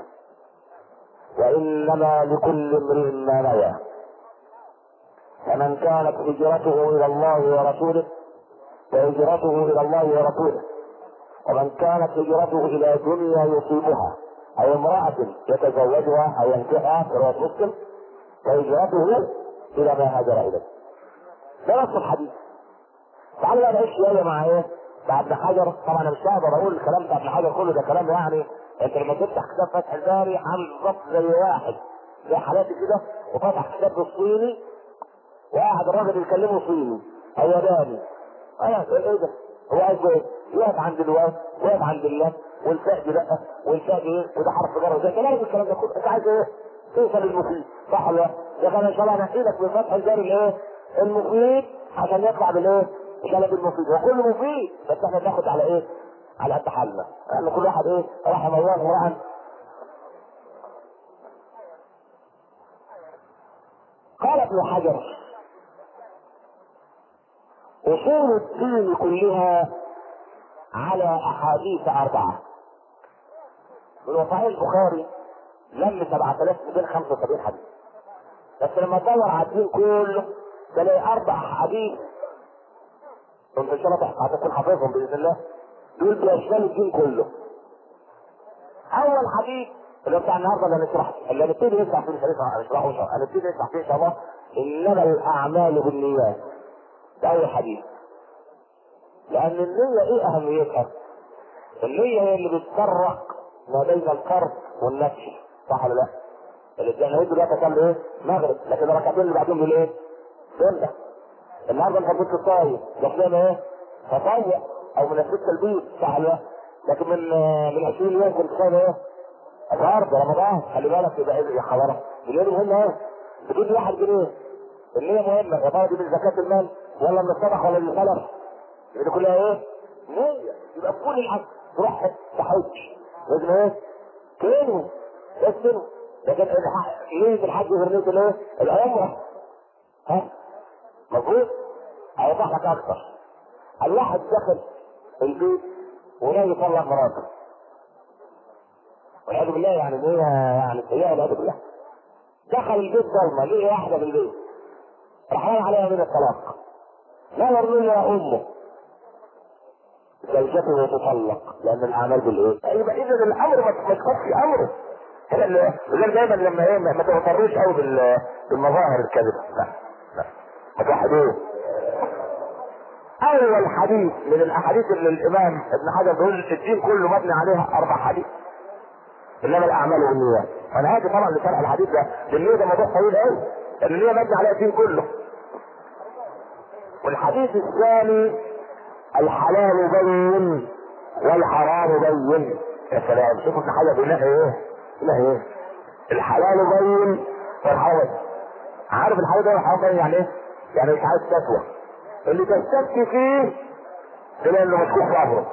وانما لكل امرئ ما نوى، فمن كانت هجرته الى الله ورسوله فهجرته الى الله ورسوله، ومن كانت هجرته الى دنيا يصيبها او امرأة يتزوجها او ينكحها في رواية مسلم فهجرته الى ما هاجر اليه. ده نص الحديث. تعالوا بقى نعيش شويه مع ايه؟ مع ابن حجر. طبعا انا مش هقدر اقول الكلام بتاع ابن حجر كله، ده كلام يعني انت لما تفتح كتاب فتح الباري عامل بالظبط زي واحد زي حالاتي كده وفتح كتاب بالصيني وقاعد الراجل يكلمه صيني او ياباني. ايه ده؟ هو عايز ايه؟ يقف عند الواو ويقف عند الله والفاء دي لا والفاء دي ايه وده حرف جر زي كلام الكلام ده كله. انت عايز ايه؟ توصل للمفيد صح ولا لا؟ ده كان ان شاء الله هنحكي لك من فتح الباري الايه؟ المفيد عشان يطلع بالايه؟ كلام المفيد. وكل مفيد بس احنا بناخد على ايه؟ على قد حالنا. يعني كل واحد ايه؟ رحم الله امرأ قال ابن حجر اصول الدين كلها على احاديث 4. من صحيح البخاري لم 7275 حديث، بس لما تدور على الدين كله تلاقي 4 حديث انت ان شاء الله هتكون حافظهم باذن الله، دول بيشملوا الدين كله. اول حديث اللي بتاع النهارده اللي هنشرحه اللي هنبتدي نشرح فيه هنبتدي نشرح فيه ان شاء الله انما الاعمال بالنيات. ده اول حديث. لان النية ايه اهميتها؟ النية هي اللي بتفرق ما بين الفرض والنفي صح ولا لا؟ اللي دلوقتي كان ايه؟ مغرب، لكن الركعتين اللي بعدهم بالايه؟ سنة. النهارده انت كنت صايم داخلين ايه؟ تطوع او من الست البيت صح ولا لا؟ لكن من 20 يوم كنت صايم ايه؟ النهارده رمضان خلي بالك يبقى ايه يا خبره؟ اليوم مهمه ايه؟ بتدي 1 جنيه. النية مهمة، يا ترى دي من زكاة المال ولا من الصدقة ولا من السلف؟ يبقى كلها ايه؟ نية. يبقى في كل الحج تروح تحج لازم ايه؟ تنوي بس تنوي. لكن نية الحج غير نية الايه؟ العمرة. ها؟ مظبوط؟ اوضح لك اكتر. الواحد دخل البيت وناوي يطلق مراته. والعياذ بالله يعني هي يعني سيئة والعياذ بالله. دخل البيت ضلمة ليه واحدة في البيت الحرام عليها من الطلاق. لا يرضي يا امه زوجته تطلق لان الاعمال بالايه؟ يبقى اذا الامر ما تخفي امره. هنا غير دايما لما ايه ما تغتروش قوي بالمظاهر الكاذبه. لا لا ما توحدوه. اول حديث من الاحاديث اللي الامام ابن حجر بيقول الدين كله مبني عليها 4 حديث. انما الاعمال والنيات. انا هاجي طبعا لشرح الحديث ده لان ده موضوع طويل قوي. لان النيه مبني عليها الدين كله. والحديث الثاني الحلال بين والحرام بين. يا سلام شوفوا ابن حجر بيقول ايه؟ الحلال بين والحرام بين. عارف الحلال بين والحرام بين يعني ايه؟ يعني مش عايز فتوى. اللي تستفتي فيه تلاقي انه مشكوك في امره.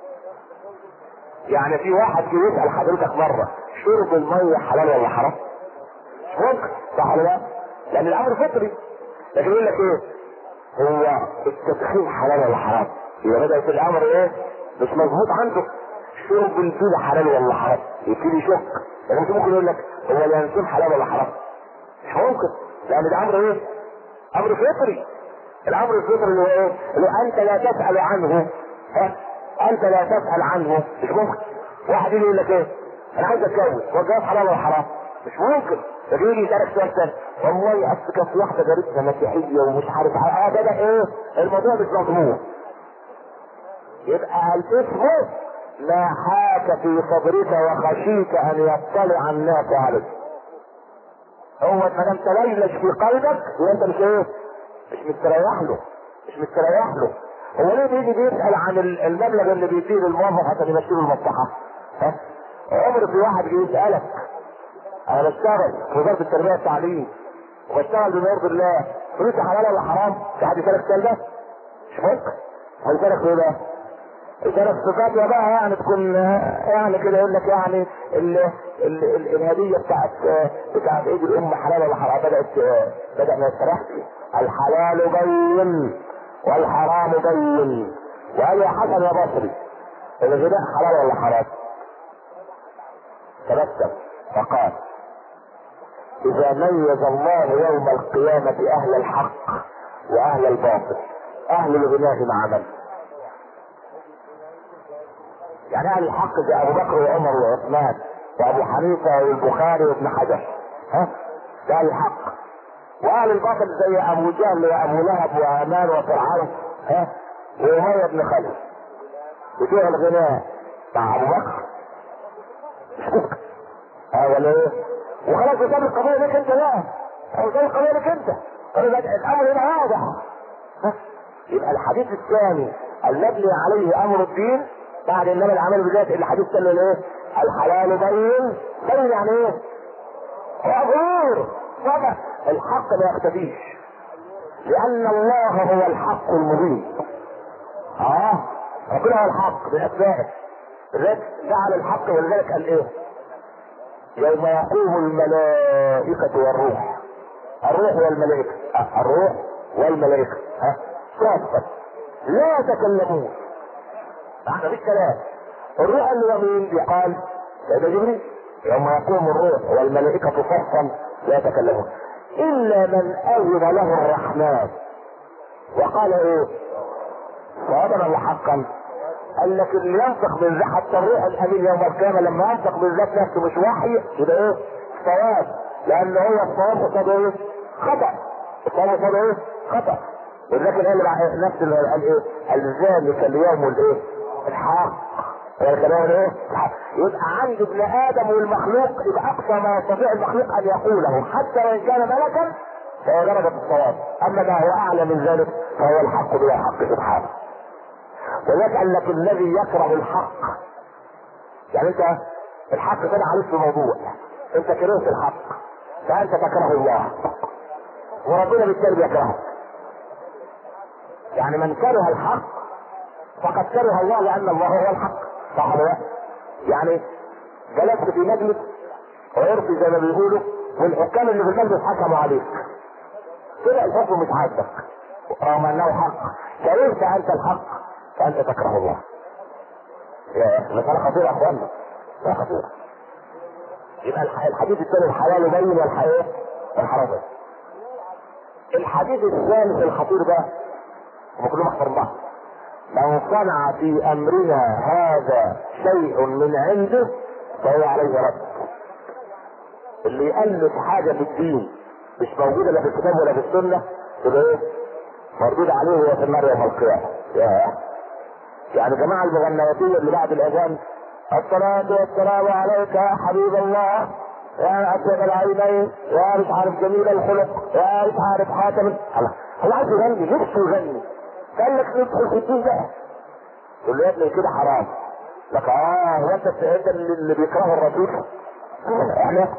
يعني في واحد جه يسال حضرتك مره شرب الميه حلال ولا حرام؟ مش ممكن صح ولا لا؟ لان الامر فطري. لكن يقول لك ايه؟ هو التدخين حلال ولا حرام؟ يبقى بدأ في الامر ايه؟ مش مظبوط عنده. شرب البيض حلال ولا حرام؟ يبتدي يشك. لكن مش ممكن يقول لك هو اليانسون حلال ولا حرام؟ مش ممكن. لان ده امر ايه؟ امر فطري. الامر الفطري اللي هو ايه؟ اللي انت لا تسأل عنه. ها؟ انت لا تسأل عنه. مش ممكن. واحد يجي يقول لك ايه؟ انا عايز اتجوز، هو الجواز حلال ولا حرام؟ مش ممكن. لكن يجي يسألك سؤال ثاني، والله اصل كانت واحدة جارتنا مسيحية ومش عارف بدأ ايه؟ الموضوع مش مضمون. يبقى الاسم ما حاك في صدرك وخشيت ان يطلع الناس عليك. هو ما دام تليلش في قلبك يبقى انت مش ايه؟ مش مستريح له. هو ليه بيجي بيسأل عن المبلغ اللي بيديه للموظف عشان يمشي له المصلحة؟ ها؟ عمر في واحد جه يسألك انا بشتغل في وزارة التربية والتعليم وبشتغل بما يرضي الله، فلوسي حلال ولا حرام؟ في حد يسألك السؤال ده؟ مش ممكن. هيسألك في ايه بقى؟ يسألك في فتوى بقى يعني تكون يعني كده يقول لك يعني الهدية بتاعت ايد الام حلال ولا حرام؟ بدأ ما يستريحش. الحلال بين والحرام بين. وقال يا حسن يا بصري الغذاء حلال ولا حرام؟ تبسم فقال اذا ميز الله يوم القيامة اهل الحق واهل الباطل اهل الغناء مع من؟ يعني اهل الحق زي ابو بكر وعمر وعثمان وابو حنيفة والبخاري وابن حجر. ها؟ ده اهل الحق. واهل الباطل زي ابو جهل وابو لهب وامان وفرعون. ها؟ وامية بن خلف. بتوع الغناء مع ابو بكر. ولا ايه؟ وخلاص قدام القضية ليك انت بقى. قدام القضية ليك انت. الامر هنا واضح. يبقى الحديث الثاني المبني عليه امر الدين بعد انما العمل بذات الحديث الثاني ايه؟ الحلال بين. بين يعني ايه؟ ظهور. طبعا الحق ما يختفيش لان الله هو الحق المبين. ربنا هو الحق باسمائه. لذلك جعل الحق ولذلك قال ايه؟ يوم يقوم الملائكة والروح. الروح والملائكة. الروح والملائكة. صافا لا يتكلمون. احنا مفيش كلام. الروح اللي هو مين؟ يقال سيدنا جبريل. يوم يقوم الروح والملائكة صفا لا يتكلمون الا من اذن له الرحمن وقال ايه؟ صوابا ولا حقا؟ قال لك اللي ينطق من ذات حتى الروح الامين يوم القيامه لما ينطق من ذات نفسه مش وحي يبقى ايه؟ صواب. لان هو الصواب قصاده ايه؟ خطا. الصواب قصاده ايه؟ خطا. ولذلك قال نفس اللي قال ايه؟ ذلك اليوم الايه؟ الحق. الكلام ايه؟ الحق. يبقى عند ابن ادم والمخلوق يبقى اقصى ما يستطيع المخلوق ان يقوله حتى وان كان ملكا فهو درجه الصواب. اما ما هو اعلى من ذلك فهو الحق بلا حق سبحانه. ولذلك قال لك الذي يكره الحق. يعني انت الحق طلع عليك في موضوع انت كرهت الحق فانت تكره الله وربنا بالتالي بيكرهك. يعني من كره الحق فقد كره الله لان الله هو الحق. صح ولا لا؟ يعني جلست في مجلس وعرفي زي ما بيقولوا والحكام اللي في المجلس حكموا عليك كده الحكم مش عاجبك رغم انه حق. كرهت انت الحق فانت تكره الله. مسألة خطيرة يا اخوانا. مسألة خطيرة. يبقى الحديث الثاني الحلال بين والحرام. الحديث الثالث الخطير ده هم كلهم اخطر بعض. من صنع في امرنا هذا شيء من عنده فهو عليه رد. اللي يألف حاجة في الدين مش موجودة لا في الكتاب ولا في السنة تبقى ايه؟ مردود عليه وهو في النار يوم القيامة. يعني جماعة المغنواتية اللي بعد الأذان الصلاة والسلام عليك يا حبيب الله يا أسود العينين يا مش عارف جميل الخلق يا مش عارف حاتم. هو عايز يغني نفسه يغني قال لك ندخل في الدين ده تقول له يا ابني كده حرام. لك هو انت اللي بيكرهه الرسول؟ احنا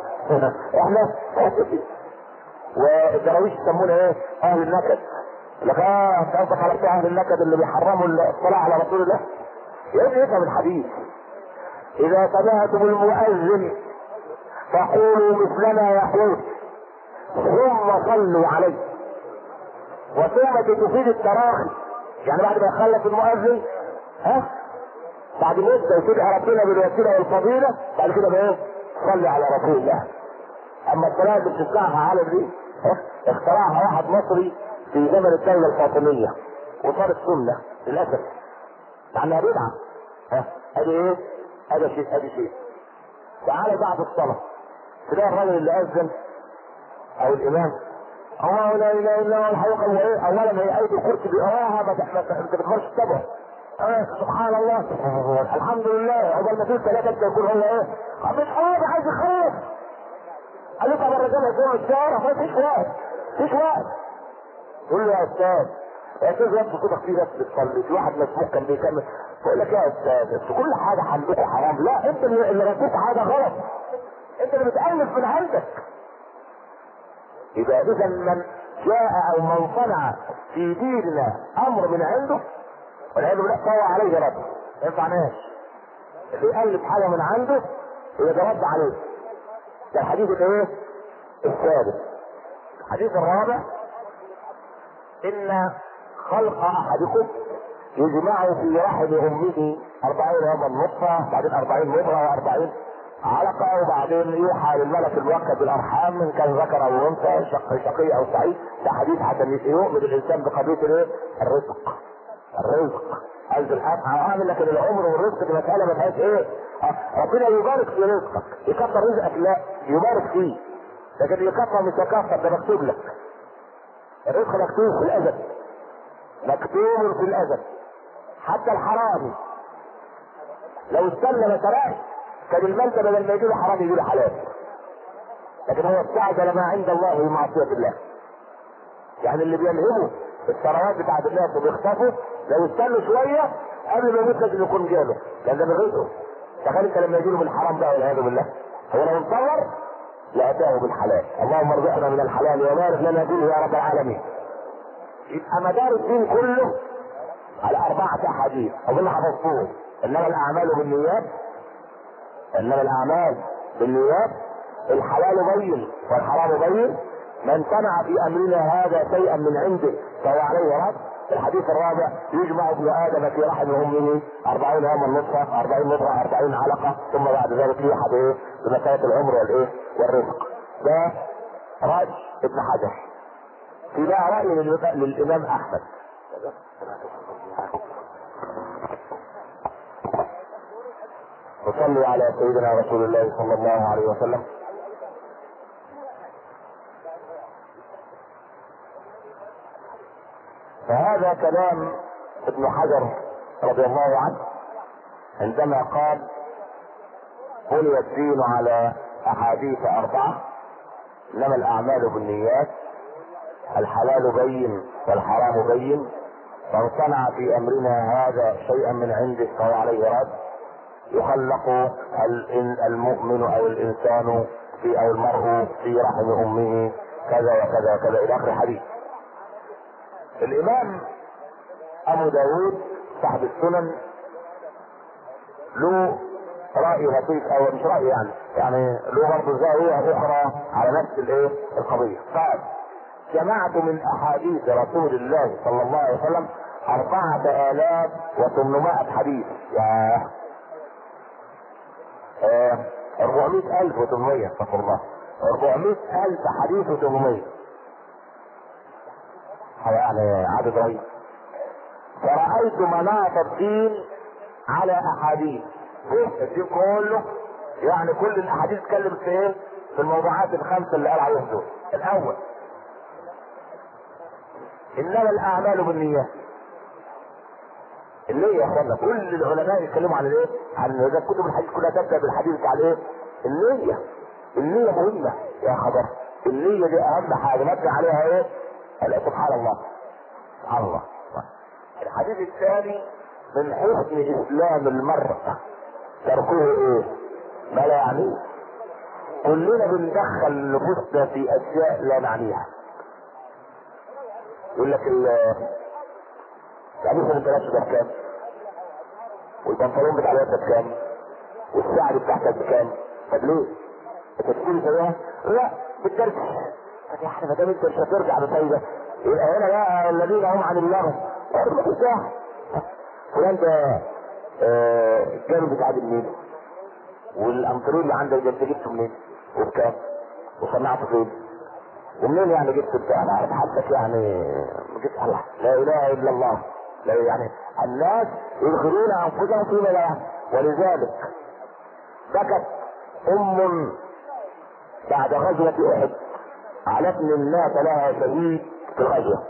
والدراويش يسمونا ايه؟ اهل النكد. لك انت قصدك على بتوع اهل النكد اللي بيحرموا الصلاة على رسول الله؟ يا ابني افهم الحديث. اذا سمعتم المؤذن فقولوا مثلما يقول ثم صلوا عليه. وثم تفيد التراخي، يعني بعد ما يخلص المؤذن بعد مدة يتبع ربنا بالوسيلة والفضيلة بعد كده بايه؟ صلي على رسول الله. اما الصلاة اللي بتسمعها على دي اخترعها واحد مصري في زمن الدولة الفاطمية وصارت سنة للأسف لأنها بدعة. ادي ايه؟ ادي شيء. تعالى بعد الصلاة تلاقي الراجل اللي أذن او الامام لا اله الا الله الحقيقة هو ايه؟ اولا هي ايدي الكرسي بيقراها انت بتخش تتبع سبحان الله الحمد لله عقبال ما تقول ثلاثة يكون هو ايه؟ مش حاجة عايز يخلص. قال له طب الرجال هيكونوا الشارع مفيش وقت. يقول له يا استاذ نفسه كده في ناس بتصلي في واحد مسموح كان بيكمل بقول لك يا استاذ كل حاجة عندكم حرام. لا انت اللي رديت حاجة غلط، انت اللي بتألف من عندك. يبقى اذا من جاء او من صنع في ديننا امر من عنده والعياذ بالله فهو عليه رد. ما ينفعناش اللي يألف حاجة من عنده يبقى رد عليه. ده الحديث الايه؟ الثالث. الحديث الرابع ان خلق احدكم يجمع في رحم امه 40 يوما نطفه بعدين 40 مضغه و40 علقه وبعدين يوحى للملك الموكل بالارحام من كان ذكر او انثى شقي او سعيد. ده حديث حتى يؤمن الانسان بقضيه الايه؟ الرزق. عايز الحق عامل لكن العمر والرزق دي مساله ما فيهاش ايه؟ ربنا يبارك في رزقك يكثر رزقك لا يبارك فيه لكن يكثر مش يكثر ده مكتوب لك. الرزق مكتوب في الازل مكتوب في الازل. حتى الحرامي لو استنى ما سرقش كان المال ده بدل ما يجي له حرام يجي له حلال. لكن هو استعجل ما عند الله بمعصيه الله. يعني اللي بيلهموا الثروات بتاعت الناس وبيخطفوا لو استنوا شويه قبل ما يموت لازم يكون جاله لان ده من رزقه. تخيل انت لما يجي له بالحرام بقى والعياذ بالله هو لو انصور لاتاه بالحلال. اللهم ارزقنا من الحلال وبارك لنا فيه يا رب العالمين. يبقى مدار الدين كله على 4 احاديث اظن حفظتوهم. انما الاعمال بالنيات الحلال بين والحرام بين. من صنع في امرنا هذا شيئا من عنده فهو عليه رد. الحديث الرابع يجمع ابن ادم في رحم امه 40 يوما نطفه 40 مضغه 40 علقه ثم بعد ذلك يوحى بايه؟ بمساله العمر والايه؟ والرزق. ده راي ابن حجر. في بقى راي للامام احمد. وصلوا على سيدنا رسول الله صلى الله عليه وسلم. فهذا كلام ابن حجر رضي الله عنه عندما قال بني الدين على احاديث 4 انما الاعمال بالنيات الحلال بين والحرام بين من صنع في امرنا هذا شيئا من عنده فهو عليه رد. يخلق المؤمن او الانسان او المرء في رحم امه كذا وكذا وكذا الى اخر الحديث. الامام ابو داود صاحب السنن له رأي لطيف او مش رأي يعني له برضه زاوية اخرى على نفس الايه؟ القضية. قال جمعت من احاديث رسول الله صلى الله عليه وسلم 4800 حديث. يا 400,800 استغفر الله 400,000 حديث و800. هو يعني عدد رهيب. فرأيت مناط الدين على احاديث. الدين كله يعني كل الاحاديث تتكلم في ايه؟ في الموضوعات الخمسه اللي قال عليهم دول. الاول انما الاعمال بالنيات. اللي يا اخوانا كل العلماء يتكلموا عن الايه؟ عن اذا كتب الحديث كلها تبدا بالحديث على ايه؟ النية. النية مهمة يا خبر. النية دي اهم حاجة نبدا عليها ايه؟ سبحان الله. سبحان الله. الحديث الثاني من حسن اسلام المرء تركه ايه؟ ما لا يعنيه. كلنا بندخل نفوسنا في اشياء لا نعنيها. يقول لك القميص اللي انت ده بكام؟ والبنطلون بتاع الواد بكام؟ والساعة بتاعتك بكام؟ طب ليه؟ انت تقول زيها؟ لا بالدرس. طب يا احنا ما دام انت مش هترجع بفايدة يبقى هنا بقى الذين هم عن اللغو. ما ترجع. فلان ده الجانب بتاع منين؟ والامطرين اللي عندك ده انت جبته منين؟ وبكام؟ وصنعته فين؟ ومنين يعني جبت انت؟ انا عارف حدك يعني جبت الله. لا اله الا الله. لا يعني الناس يدخلون انفسهم فيما لا يعني. ولذلك بكت ام بعد غزوة احد على ابن الناس لها شهيد في الغزوة،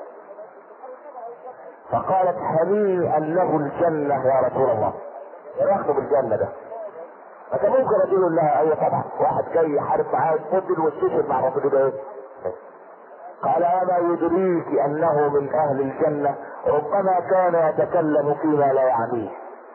فقالت هنيئا له الجنة يا رسول الله. ياخذ بالجنة ده. فكان ممكن رجل لها ايوه طبعا واحد جاي يحارب معاه يتفضل واستشهد مع الرجل ده. قال اما يدريك انه من اهل الجنة ربما كان يتكلم فيما لا يعنيه.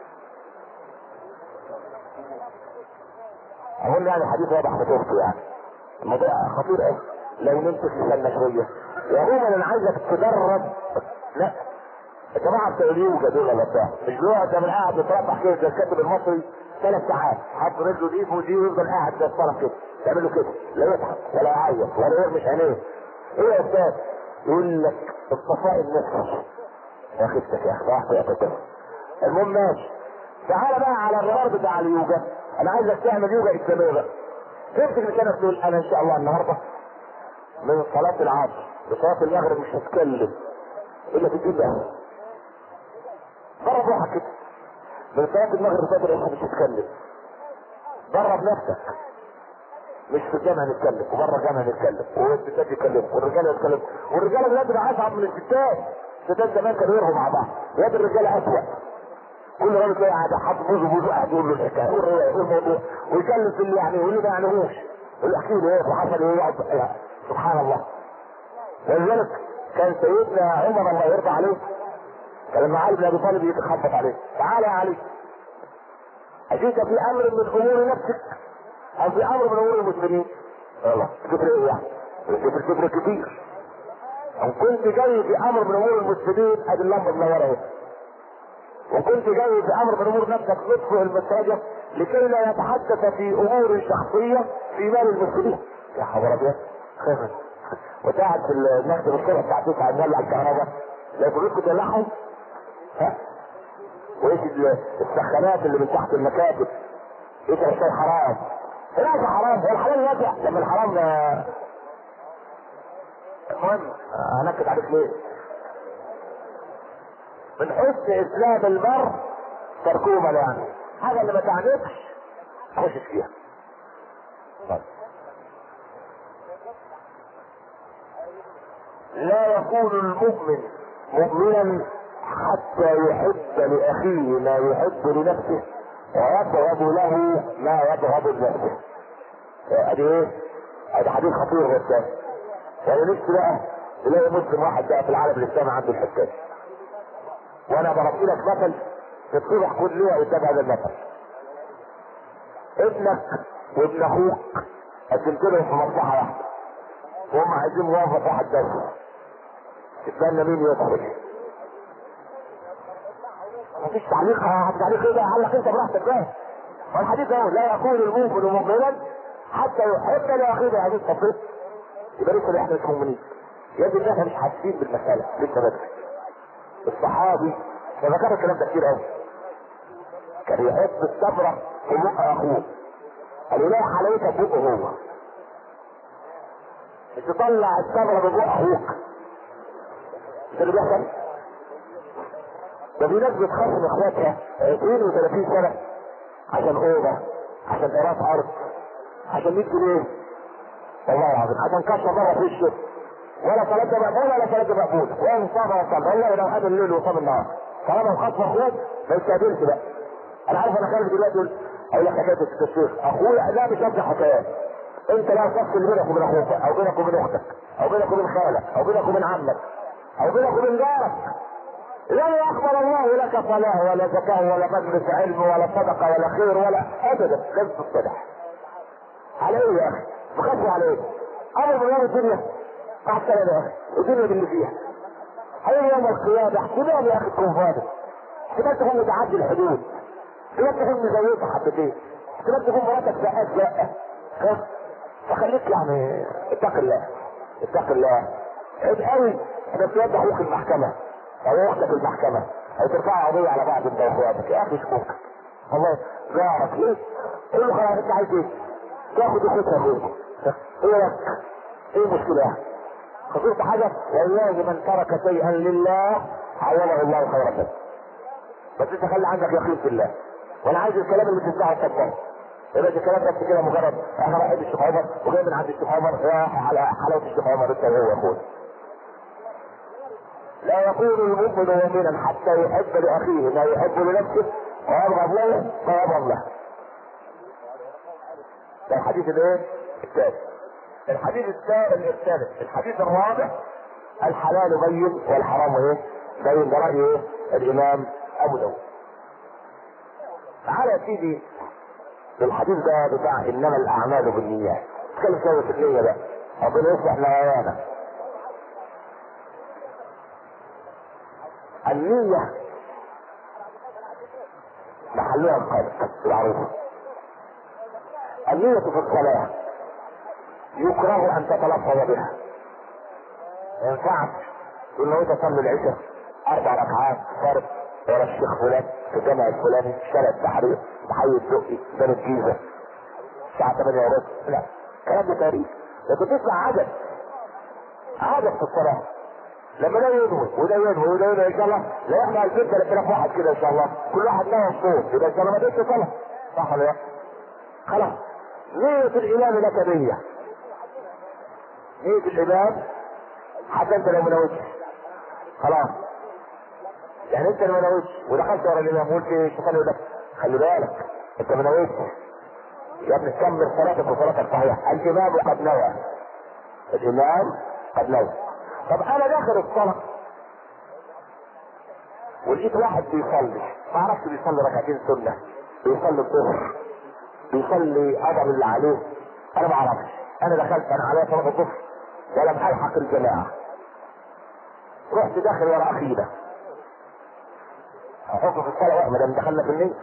اقول يعني حديث واضح بتوصي يعني الموضوع خطير قوي. لو نمت في سنة شوية يا عموما انا عايزك تدرب. لا يا جماعه بتوع اليوجا دول ولا بتاع مش بيقعد من قاعد بيتربح كده زي الكاتب المصري 3 ساعات حط رجله دي فوق دي ويفضل قاعد زي الطرف كده تعمله كده لا يضحك ولا يعيط ولا يرمش عينيه. ايه يا استاذ؟ يقول لك الصفاء النفسي يا خفتك يا اخي راح في. المهم ماشي. تعالى بقى على الغرار بتاع اليوجا. انا عايزك تعمل يوجا اسلاميه بقى. تمسك لسانك تقول انا ان شاء الله النهارده من صلاه العصر لصلاه المغرب مش هتكلم الا في الدين ده. درب روحك كده من صلاه المغرب لصلاه العصر مش هتكلم. درب نفسك. مش في الجامعه نتكلم وبره الجامعه نتكلم والستات يتكلموا والرجاله يتكلموا والرجاله دلوقتي بقى اصعب من الستات. الستات زمان كانوا يرهوا مع بعض يد الرجاله اسوء. كل راجل تلاقي قاعد حاطط بوزه قاعد يقول له الحكايه يقول الموضوع ويكلم في اللي يعني يقول له ما يعنيهوش يقول له احكي له ايه وحصل ايه يقعد سبحان الله. ولذلك كان سيدنا عمر الله يرضى عليه كان لما علي بن ابي طالب يتخبط عليه تعالى يا علي اجيت في امر من امور نفسك او في امر من امور المسلمين؟ والله تفرق ايه يعني؟ تفرق كتير. او كنت جاي في امر من امور المسلمين ادي اللمبه منوره اهي. وكنت جاي في امر من امور نفسك نطفئ المساجد لكي لا يتحدث في امور شخصيه في مال المسلمين. يا خبر ابيض. وتقعد في المكتب الصبح الساعه 9 نولع الكهرباء لا كلكم تولعهم. ها؟ وايش السخانات اللي من تحت المكاتب؟ ايش الشيء حرام؟ لا حرام هو الحلال واسع لما الحرام المهم هنكد عليك ليه؟ من حسن اسلام المرء تركوه ما لا يعني. حاجه اللي ما تعنيكش خش فيها. طيب. لا يكون المؤمن مؤمنا حتى يحب لاخيه ما يحب لنفسه ويبغض له ما يبغض لنفسه. ادي ايه؟ ادي حديث خطير جدا. وانا نفسي بقى تلاقي مسلم واحد بقى في العالم الاسلامي عنده الحكايه. وانا بربي لك مثل تتصبح كل يوم قدام هذا المثل. ابنك وابن اخوك قدمت لهم في مصلحه واحده وهم عايزين موظف واحد بس. تتمنى مين يدخل؟ مفيش تعليق. تعليق ايه بقى؟ علق انت براحتك بقى. والحديث اهو لا يكون المؤمن مؤمنا حتى يحب لاخيه هذه التفريط. يبقى لسه احنا مش مؤمنين. يجب ان احنا مش حاسين بالمساله لسه بدري. الصحابي فذكر الكلام ده كتير قوي كان يحط الصبره في بق اخوه. قالوا لا حلاوتها في بقه هو. تطلع الصبره في بق اخوك ده اللي بيحصل. ده في ناس بتخاصم اخواتها 32 سنة عشان اوضة، عشان قراط ارض، عشان 100 جنيه. والله العظيم عشان كشف مرة في وشه، ولا صلاة مقبولة ولا صلاة مقبولة، ولا صلاة ولا صلاة. والله لو قام الليل وصام النهار طالما مخاصم اخوات ما يستقبلش بقى. انا عارف انا خارج دلوقتي اقول لك حكاية الشيخ اخويا، لا مش هفتح حكايات. انت لا تصل بينك وبين اخوك، او بينك وبين اختك، او بينك وبين خالك، او بينك وبين عمك، او بينك وبين جارك. لا يقبل الله لك صلاة ولا زكاة ولا مجلس علم ولا صدقة ولا خير ولا ابدا. لازم تصطلح على ايه يا اخي؟ بخافوا على ايه؟ امر من يوم الدنيا احسن يا اخي، الدنيا باللي فيها. هي يوم القيامة احتمال يا اخي تكون فاضي، احتمال تكون متعدي الحدود، احتمال تكون مزيفة حبتين، احتمال تكون مراتك زقات زقة. فخليك يعني اتق الله، اتق الله. عيب قوي انك تودي اخوك المحكمة او اختك المحكمة او ترفع قضية على بعض انت واخواتك. يا اخي شكوك والله جارك ليه؟ قول له خلاص انت عايز ايه؟ تاخد اخوك اخوك ايه لك؟ ايه المشكلة؟ خسرت حاجة؟ والله من ترك شيئا لله عوضه الله خيرا منه. بس انت خلي عندك يقين في الله. وانا عايز الكلام اللي بتسمعه تصدقه. يبقى الكلام بس كده مجرد انا بحب الشيخ عمر وجاي من عند الشيخ عمر، يا على حلاوة الشيخ عمر انت وهو يا اخويا. لا يكون المؤمن مؤمنا حتى يحب لاخيه ما يحب لنفسه ويبغض له ما يبغض له. ده الحديث الايه؟ الثالث. الحديث الثالث الحديث الرابع الحلال بين والحرام ايه؟ بين. ده رأي ايه؟ الامام ابو داود. تعالى يا سيدي الحديث ده بتاع انما الاعمال بالنيات. اتكلم شويه في النية بقى، ربنا يصلح نوايانا. النية محلها القلب معروفة. النية في الصلاة يكره ان تتلفظ بها. ما ينفعش تقول له انت تصلي العشاء 4 ركعات فرض ورا الشيخ فلان في الجامع الفلاني شارع التحرير حي الدقي بين الجيزة الساعة 8:15. لا الكلام ده تاريخ. لكن تسمع عدد في الصلاة لما ده ينوي وده ينوي وده ينوي ان شاء الله لا احنا 2000-3000 واحد كده ان شاء الله كل واحد نوى الصوت يبقى ان شاء الله ما تقولش صلاة. صح ولا لا؟ خلاص. نية الامام لك نية. نية الامام حتى انت لو ما نويتش خلاص. يعني انت لو ما نويتش ودخلت ورا الامام وقلت الشيطان يقول لك خلي بالك انت ما نويتش يا ابني كمل صلاتك وصلاتك صحيحة. الامام قد نوى. الامام قد نوى. طب انا داخل الصلاة ولقيت واحد بيصلي ما عرفت بيصلي ركعتين سنة، بيصلي الظهر، بيصلي عظم اللي عليه، انا ما اعرفش. انا دخلت انا عليا صلاة الظهر ولم الحق الجماعة، رحت داخل ورا اخينا احطه في الصلاة ما دام دخلنا في النية.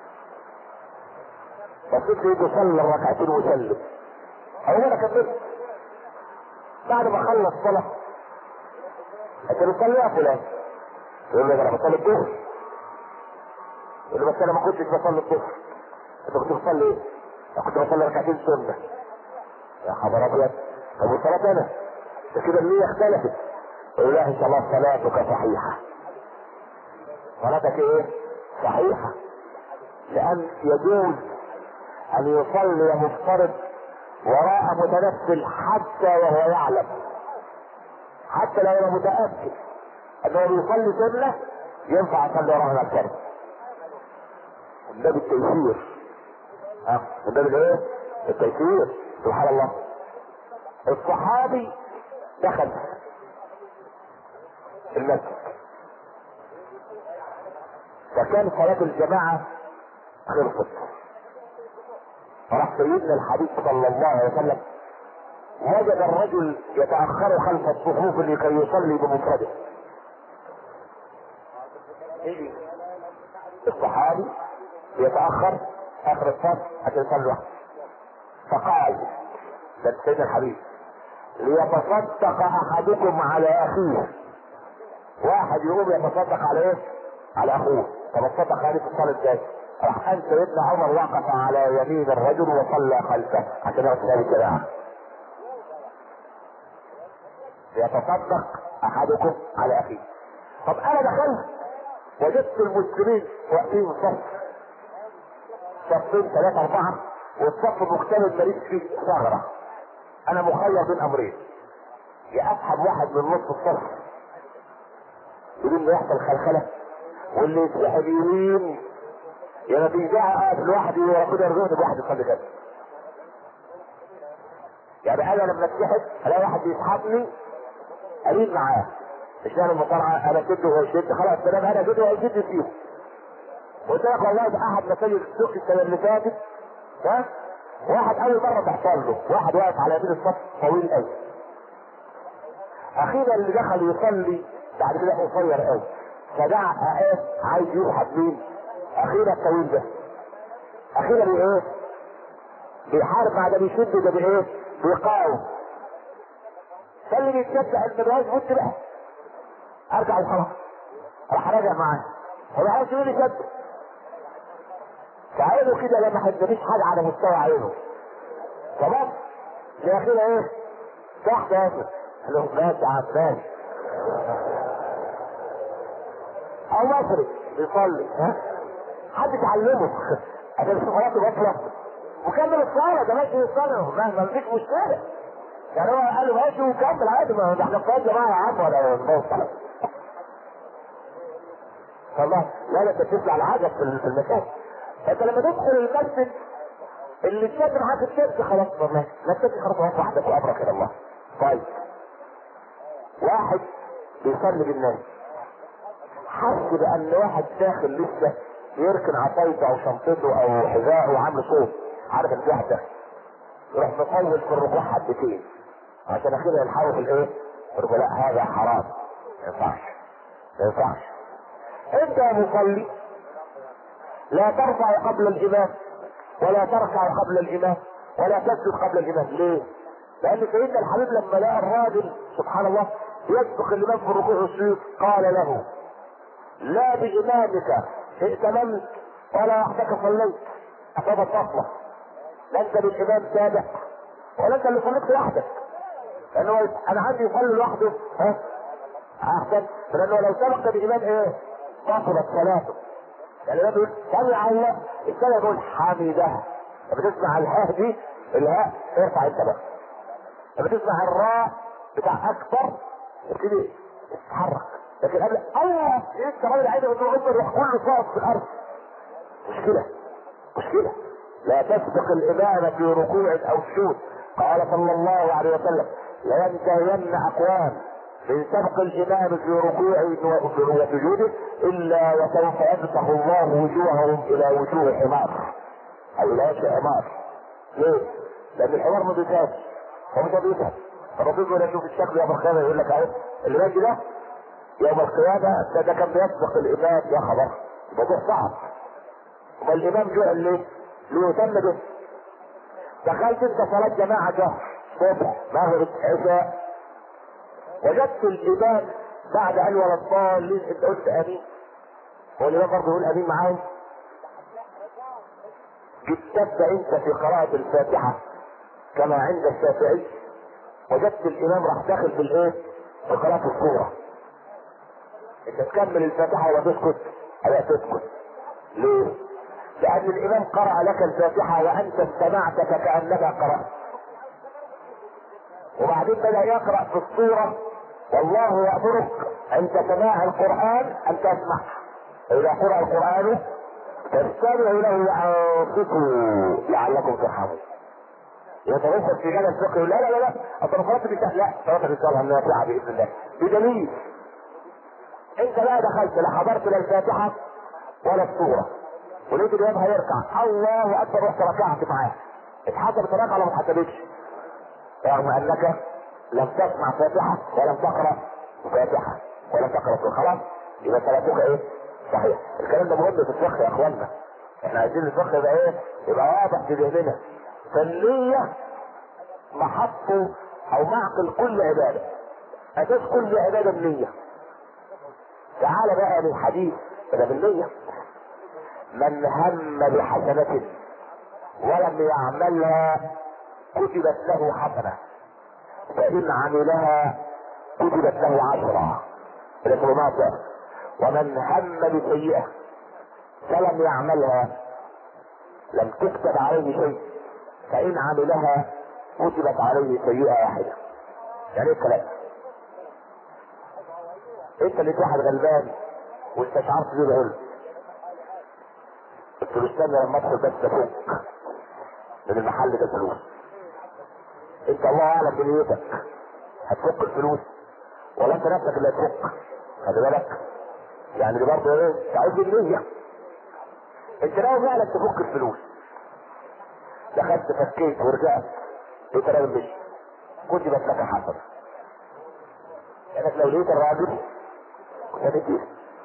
بصيت لقيته يصلي الركعتين وسلم او انا كملت. بعد ما خلص صلاة انت بتصلي يا فلان؟ يقول لي انا بصلي الظهر. يقول لي بس انا ما كنتش بصلي الظهر. انت كنت بتصلي ايه؟ انا كنت بصلي ركعتين سنة. يا خبر ابيض. طب والصلاة انا؟ ده كده النية اختلفت. يقول لا ان شاء الله صلاتك صحيحة. صلاتك ايه؟ صحيحة. لان يجوز ان يصلي مفترض وراء متنفل حتى وهو يعلم، حتى لو انا متأكد انه بيصلي سنة ينفع اصلي وراء نفسه. من باب التيسير. من باب الايه؟ التيسير. سبحان الله. الصحابي دخل المسجد فكان صلاة الجماعة خلصت، راح سيدنا الحبيب صلى الله عليه وسلم وجد الرجل يتأخر خلف الصفوف لكي يصلي بمفرده. الصحابي يتأخر اخر الصف عشان يصلي وحده، فقال ده سيدنا الحبيب ليتصدق احدكم على اخيه. واحد يقوم يتصدق على ايه؟ على اخوه. طب الصدق عليه في الصلاة ازاي؟ راح ان سيدنا عمر وقف على يمين الرجل وصلى خلفه عشان يصلي الجماعة. يتصدق احدكم على اخيه. طب انا دخلت وجدت المسلمين واقفين صفين 3 4 والصف المكتمل ماليش فيه ثغره، انا مخير بين امرين، يا اسحب واحد من نص الصف بدون ما يحصل خلخله واللي يسحب يمين، يا ما فيش داعي اقف لوحدي وربنا يرزقني بواحد يصلي كده. يعني انا لما اتسحب الاقي واحد بيسحبني قليل معاه، مش انا المصارعه انا شد وهو يشد، خلاص بدل انا شد وهو يشد فيه. قلت لك والله ده احد مساجد السوق السنه اللي فاتت، ها واحد اول مره تحصل له، واحد واقف على يمين الصف طويل قوي، اخيرا اللي دخل يصلي بعد كده قصير قوي، فدع عايز يسحب مين؟ اخيرا الطويل ده، اخيرا بايه؟ بيحارب بعد بيشد ده بايه؟ بيقاوم. فاللي بيتشجع المدرسة قلت بقى ارجع وخلاص، راح راجع معاه، هو عايز يقول لي شد فعينه كده لما مفيش حاجه على مستوى عينه، تمام؟ الاخيرا ايه؟ تحت ياسر قال له ماشي عباس او مصري بيصلي، ها؟ حد تعلمه عشان صلاته بطلة وكمل الصلاة، ده ماشي يصلي ما فيش مشكلة. يعني هو قال له ماشي وكمل عادي، ما احنا في جماعة يا عم ولا نوصل. والله لا انت بتطلع العجب في المكان. فانت لما تدخل المسجد اللي تشد معاك الشد خلاص والله ما تشد خلاص وحدك وامرك الى الله. طيب واحد بيصلي بالناس حس بان واحد داخل لسه يركن عصايته او شنطته او حذاءه وعامل صوت، عارف ان في واحد داخل يروح مطول في الركوع حبتين عشان اخيرا يلحقوا في الايه؟ يقول لا هذا حرام ما ينفعش ما ينفعش. انت يا مصلي لا ترفع قبل الامام ولا تركع قبل الامام ولا تسجد قبل الامام. ليه؟ لان سيدنا الحبيب لما لقى الراجل سبحان الله يسبق الامام في الركوع والسجود قال له لا بامامك ائتممت ولا وحدك صليت، اصابت فصله، لا انت بالامام سابق ولا انت اللي صليت لوحدك، لانه انا عندي يصلي لوحده ها احسن، لانه لو سبق بالامام ايه؟ بطلت صلاته. يعني الامام يقول سمع الله، الثاني يقول حمده، لما تسمع الهاء دي الهاء ارفع انت بقى، لما تسمع الراء بتاع اكبر ابتدي تتحرك، لكن قبل الله انت راجل عايز تقول له روح كله صاف في الارض، مشكله مشكله. لا تسبق الامامه في ركوع او سجود. قال صلى الله عليه وسلم لينتهين اقوام من سبق الامام في ركوعه وسجوده الا وسوف يفتح الله وجوههم الى وجوه حمار او الى وجه حمار. ليه؟ لان الحمار ما بيتهاش هو مش بيتهاش. الرسول يقول اشوف الشكل يوم القيامه يقول لك اهو اللي ماشي ده يوم القيامه ده كان بيسبق الامام، يا خبر الموضوع صعب. والامام جعل ليه؟ ليهتم به. دخلت انت صلاه جماعه جهر صبح مغرب عشاء، وجدت الامام بعد ان ولا الضالين انت قلت امين والامام برضه يقول امين معاهم، جدت انت في قراءه الفاتحه كما عند الشافعي، وجدت الامام راح داخل في الايه؟ في قراءه السوره. انت تكمل الفاتحه ولا تسكت؟ لا تسكت. ليه؟ لان الامام قرأ لك الفاتحه وانت استمعت كانك قرأت، وبعدين بدأ يقرأ في السورة والله يأمرك عند سماع القرآن ان تسمع، اذا قرأ القرآن فاستمعوا له وانصتوا لعلكم ترحمون. يتوسط في جانب الفقه لا لا لا لا اصل صلاه النساء لا صلاه النساء النافعه باذن الله بدليل انت لا دخلت لا حضرت لا الفاتحه ولا السوره ولقيت الامام هيركع الله اكبر رحت ركعت معاه، اتحسبت الركعه ولا ما اتحسبتش؟ رغم انك لم تسمع فاتحه ولم تقرا فاتحه ولم تقرا سوره، خلاص يبقى صلاتك ايه؟ صحيح. الكلام ده مهم في الفقه يا اخوانا، احنا عايزين الفقه يبقى ايه؟ يبقى واضح في ذهننا. فالنية محط او معقل كل عبادة، اساس كل عبادة النية. تعال بقى للحديث كده بالنية. من هم بحسنة ولم يعملها كتبت له حسنة، فإن عملها كتبت له 10. الاسم مات. ومن هم بسيئة فلم يعملها لم تكتب عليه شيء، فإن عملها كتبت عليه سيئة واحدة. يعني ايه الكلام؟ انت اللي واحد غلبان واستشعرت بيه بقول قلت له استنى لما ادخل بس افك من المحل ده فلوس. انت الله اعلم بنيتك، هتفك الفلوس ولا انت نفسك اللي هتفك؟ خلي بالك، يعني دي برضه ايه؟ تعود النية. انت ناوي فعلا تفك الفلوس، دخلت فكيت ورجعت انت راجل مش كتبت لك حسنة. لانك لو لقيت الراجل وثبت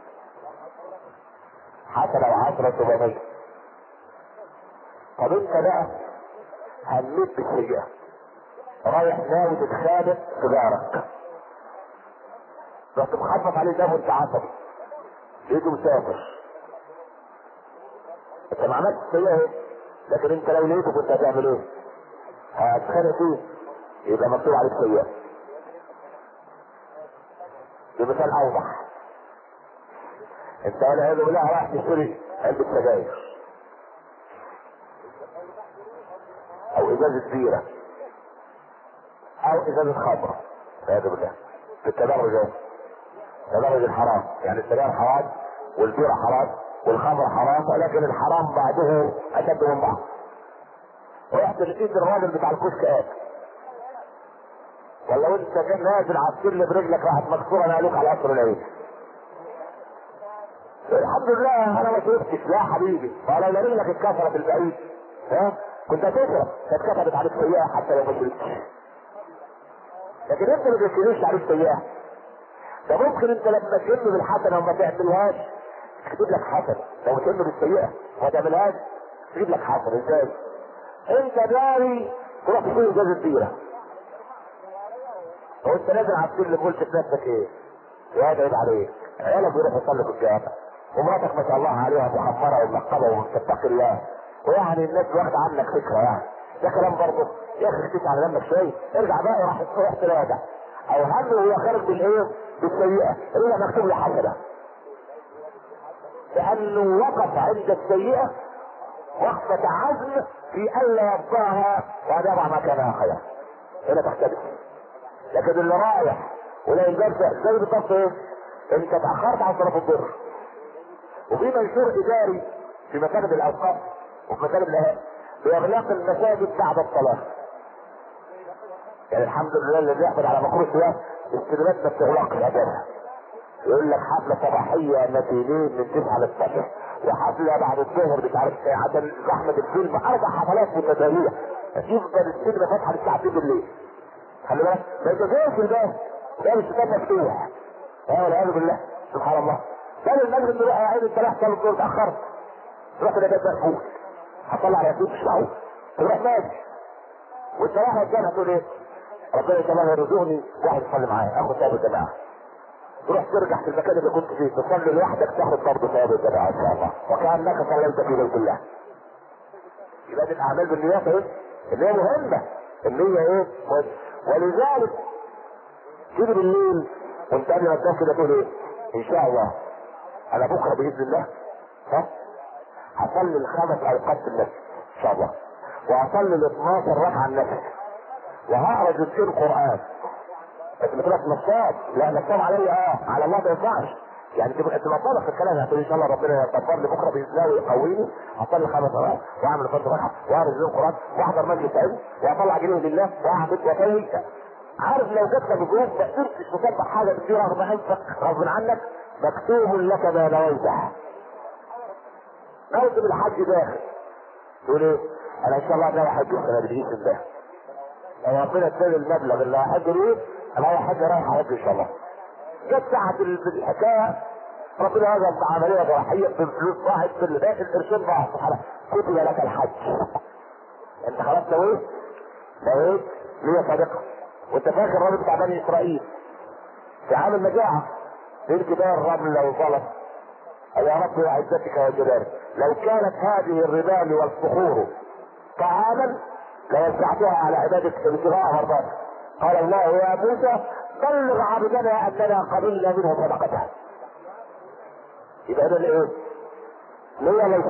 حسنة و10 700. طب انت بقى هميت بالسيئة، رايح ناوي تتخانق في جارك، رحت مخبط عليه ده وانت عصبي، لقيته مسافر. انت ما عملتش سيئة اهي، لكن انت لو لقيته كنت هتعمل ايه؟ هتتخانق فيه، يبقى مكتوب عليك سيئة. بمثال اوضح، انت والعياذ بالله رايح تشتري علبة سجاير او ازازة بيرة او ازازة خمرة والعياذ بالله، بالتدرج اهو، تدرج الحرام. يعني السجاير حرام والبيرة حرام والخمر حرام، ولكن الحرام بعده اشد من بعض. رحت لقيت الراجل بتاع الكشك قال ولا وانت كان نازل على السلم برجلك راحت مكسوره نقلوك على قصر العين. الحمد لله انا ما شفتش. لا حبيبي، ولا لو رجلك اتكسرت البعيد ها كنت هتشرب، كانت كتبت عليك سيئه حتى لو ما شربتش. لكن انت ما بتشتريش عليك سيئه. ده ممكن انت لما تهم بالحسنه وما تعملهاش تكتب لك حسنه، لو تهم بالسيئه وما تعملهاش تجيب لك حسنه. ازاي؟ انت داري تروح تشتري ازازه بيره وانت نازل على السلم قلت في نفسك ايه؟ يا ده يبقى عليك عيالك بيروحوا يصلوا في الجامع ومراتك ما شاء الله عليها محمره ومنقبه ومتقي الله، ويعني الناس واخده عنك فكره يعني. ده كلام برضه يا اخي اختيت على دمك شويه، ارجع بقى روح تراجع. او هم هو خارج بالايه؟ بالسيئه، هي مكتوب له حسنه. لانه وقف عند السيئه وقفه عزم في الا يبقاها ويضع مكانها خير. هنا تختلف. لكن اللي رايح ولا يلبس زي بالظبط ايه؟ انت اتاخرت عن صلاه الظهر وفي منشور اداري في مساجد الاوقاف وفي مساجد الاهالي باغلاق المساجد بعد الصلاه. يعني الحمد لله اللي بيحصل على مكروه سواء السينمات ما بتغلقش اساسا. يقول لك حفله صباحيه متينين من 9 ل 12 وحفله بعد الظهر مش عارف ايه عشان زحمه الفيلم، 4 حفلات متتاليه يفضل السينما فاتحه للساعه 2 بالليل. خلي بالك ما يتفاجئش ده مش كتاب مفتوح. والعياذ بالله سبحان الله. كان المجرم يروح يا عيني انت رايح تصلي الظهر اتاخرت تروح كده بيت مقفول هتصلي على يديك الشعور تروح ماشي وانت رايح الجامع تقول ايه؟ ربنا كمان يرزقني واحد يصلي معايا اخد ثواب الجماعه. تروح ترجع في المكان اللي كنت فيه تصلي لوحدك تاخد برضه ثواب الجماعه ان شاء الله وكانك صليت في بيت الله. يبقى دي الاعمال بالنيات ايه؟ اللي هي مهمه، اللي هي ايه؟ ولذلك تيجي بالليل وانت قبل ما تنام كده تقول ايه؟ ان شاء الله انا بكره باذن الله هصلي ال5 اوقات في المسجد ان شاء الله، وهصلي ال12 ركعه النفل، وهقرا جزئين قران. بس ما تبقاش نصاب، لا نصاب عليا على الله ما ينفعش. يعني تبقى صادق في الكلام، هتقول ان شاء الله ربنا يكبر لي بكره باذن الله ويقويني، هصلي 5 ركعات واعمل 5 ركعه واقرا جزئين قران واحضر مجلس علم واطلع جنيه لله واعبد واتوب. عارف لو جبت بجروب ما قدرتش تصدق حاجه كتير رغم انفك غصب عنك مكتوب لك ما نويته. موسم الحج داخل تقول ايه؟ انا ان شاء الله ناوي احج السنه دي باذن الله. لو ربنا اداني المبلغ اللي هحج بيه انا رايح احج ان شاء الله. جت ساعه الحكايه ربنا يجعل عمليه جراحيه بالفلوس ضاعت في القرشين ضاعت سبحانه كتب لك الحج. انت خلاص نويت نية صادقه. وانت فاكر الراجل بتاع بني اسرائيل في عام المجاعه بين جبال رمل وزلط يا رب وعزتك وجلالك لو كانت هذه الرمال والصخور طعاما لوزعتها على عبادك ابتغاء مرضاتك. قال الله يا موسى بلغ عبدنا اننا قبلنا منه صدقته. يبقى ده ايه؟ ليه ليس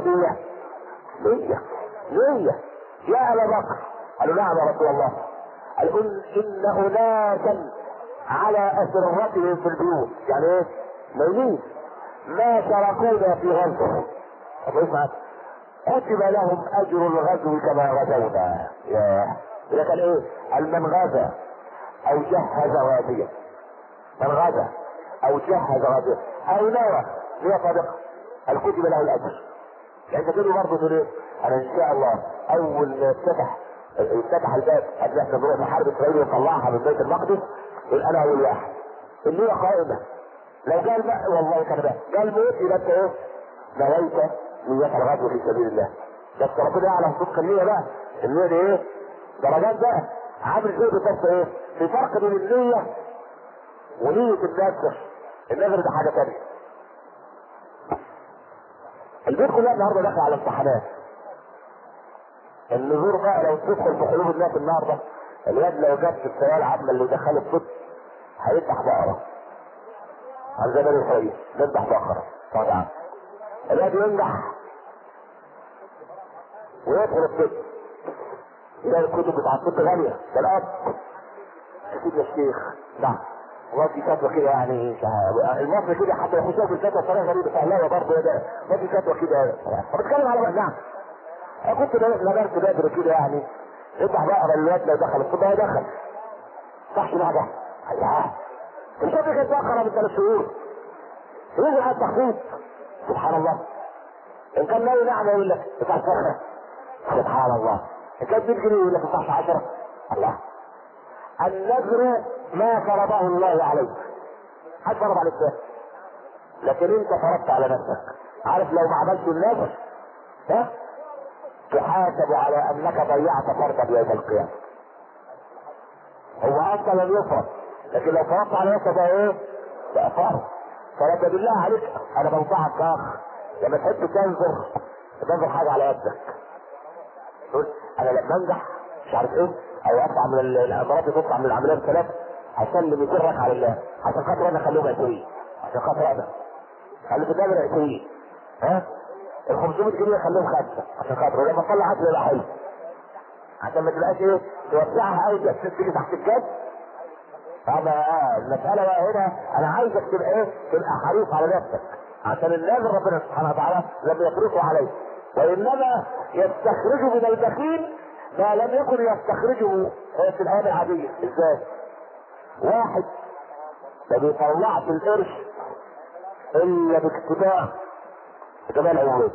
ليه يا ابا بكر؟ قالوا نعم يا رسول الله. قال ان اناسا على اسرتهم في البيوت، يعني ايه؟ ميلين ما شاركونا في غزوه. كتب لهم اجر الغزو كما غزونا. يا كان ايه؟ قال من غزا او جهز غازيا، من غزا او جهز غازيا او نوى هي صادقه، قال كتب له الاجر. يعني انت تقول برضه تقول ايه؟ انا ان شاء الله اول ما يفتح الباب قبل احنا نروح نحارب اسرائيل ونطلعها من بيت المقدس، يقول انا اول واحد. النية قائمة. لو قال بقى والله كان بقى قال موت يبقى انت ايه؟ نويت نية الغزو في سبيل الله. بس ربنا يعلم صدق النية بقى. النية دي ايه؟ درجات بقى. عامل زي بالظبط ايه؟ في فرق بين النية ونية النذر. النذر ده حاجة تانية. البيت كلها النهارده داخل على امتحانات. النذور بقى لو تدخل في قلوب الناس النهارده، الواد لو جاب في الثانويه العامه اللي دخله الطب هيذبح بقره. على زي بني اسرائيل نذبح بقره طبعا. الواد ينجح ويدخل الطب يلاقي الكتب بتاع الطب غاليه. ده الاب كتب يا شيخ نعم والله في فتوى كده، يعني المصري كده حتى يخشوا في الفتوى بطريقه غريبه فهلاوه برضه يا ده ما في فتوى كده. فبتكلم على نعم انا كنت نبرت بدري كده، يعني افتح بقرا الواد لو دخل الطب هيدخل صح بقى ده. الله مش فاكر كانت بقره من 3 شهور يجي على التخطيط. سبحان الله. ان كان ناوي نعمه يقول لك بتاع فرخه. سبحان الله. ان كان 100 جنيه يقول لك بتاع 10. الله. النذر ما فرضه الله عليك. حد فرض عليك ده، لكن انت فرضت على نفسك. عارف لو ما عملتش النذر ها تحاسب على انك ضيعت فرضا يوم القيامه. هو اصلا لم يفرض، لكن لو فرضت على نفسك ده ايه؟ ده فرض. فلما بالله عليك انا بنصحك كاخ لما تحب تنظر حاجه على يدك. تقول انا لما انجح مش عارف ايه او اطلع من الامارات تطلع من العمليه ب3 هسلم يجرك على الله عشان خاطر انا اخليهم 20 عشان خاطر انا خلي في الدبر 20 ها ال 500 جنيه خليهم 5 عشان خاطر ولما اطلع عقل يبقى حلو عشان ما تبقاش ايه توسعها قوي تيجي تحت الجد. اما المساله بقى هنا انا عايزك تبقى ايه؟ تبقى حريص على نفسك عشان النذر ربنا سبحانه وتعالى لم يفرضه عليك، وانما يستخرجه من البخيل ما لم يكن يستخرجه في الايام العاديه. ازاي؟ واحد ما بيطلعش القرش الا باكتباع جمال عمره،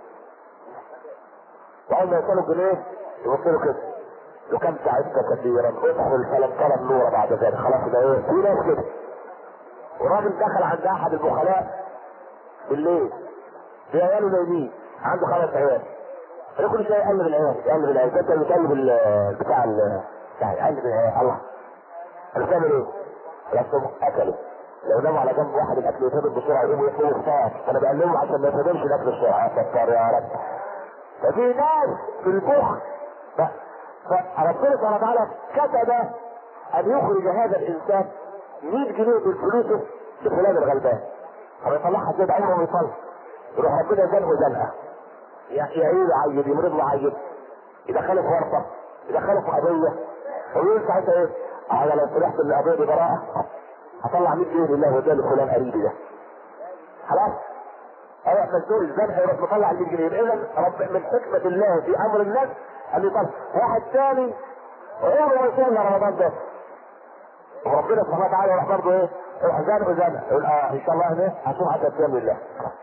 واول ما يوصلوا الجنيه يبص له كده لو كم ساعدت كثيرا ادخل فلم ترى النور بعد ذلك. خلاص ده ايه؟ في ناس كده. وراجل دخل عند احد البخلاء بالليل في عياله نايمين، عنده 5 عيال، كل شويه يقلب العيال انت اللي بتقلب بتاع يقلب العيال. الله انا بتعمل ايه؟ لازم اكلوا لو ناموا على جنب واحد الاكل يتهبط بسرعه يقوموا يحلوا الساعه، فانا بقلبهم عشان ما يتهبطش الاكل بسرعه. ستار يا رب. ففي ناس في البخل فربنا سبحانه وتعالى كتب ان يخرج هذا الانسان 100 جنيه من فلوسه لفلان الغلبان، فبيطلعها زي عمره ما يطلع، يروح ربنا زنقه زنقه يعيد عيد يمرض له عيد يدخله في ورطه يدخله في قضيه ويقول ساعتها ايه؟ انا لو طلعت من القضيه دي براءه هطلع 100 جنيه لله وده لفلان قريبي ده. خلاص؟ ايوه مزنوق الزنقه يروح مطلع 100 جنيه. اذا رب من حكمه الله في امر الناس ان يطلع واحد ثاني عمره ما يصلي رمضان ده، وربنا سبحانه وتعالى يروح برضه ايه؟ يروح زنقه يقول ان شاء الله انا هشوف حتى صيام لله.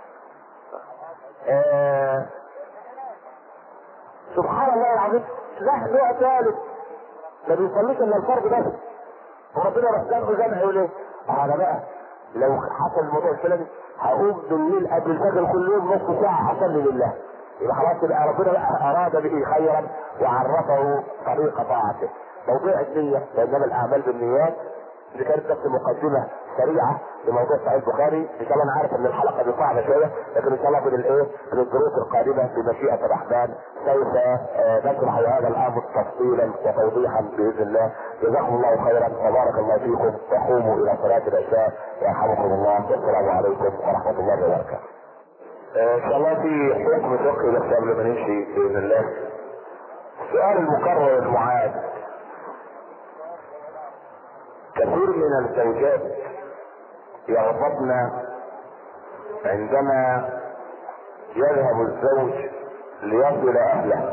سبحان الله العظيم. لا نوع ثالث ما بيصليش الا الفرض بس، وربنا يروح زنقه يقول ايه؟ انا بقى لو حصل الموضوع الفلاني هقوم بالليل قبل الفجر كل يوم نص ساعه اصلي لله. يبقى خلاص يبقى ربنا بقى اراد به خيرا وعرفه طريق طاعته. موضوع النية، وانما الاعمال بالنيات، اللي كانت بس مقدمة سريعه لموضوع صحيح البخاري. ان شاء الله انا عارف ان الحلقه دي صعبه شويه، لكن ان شاء الله من الدروس القادمه بمشيئه الرحمن سوف نشرح هذا الامر تفصيلا وتوضيحا باذن الله. جزاكم الله خيرا وبارك الله فيكم، وقوموا الى صلاه العشاء يرحمكم الله، والسلام عليكم ورحمه الله وبركاته. ان شاء الله في حكم فقهي بس قبل ما نمشي باذن الله. السؤال المكرر المعاد: كثير من الزوجات يغضبن عندما يذهب الزوج ليصل اهله،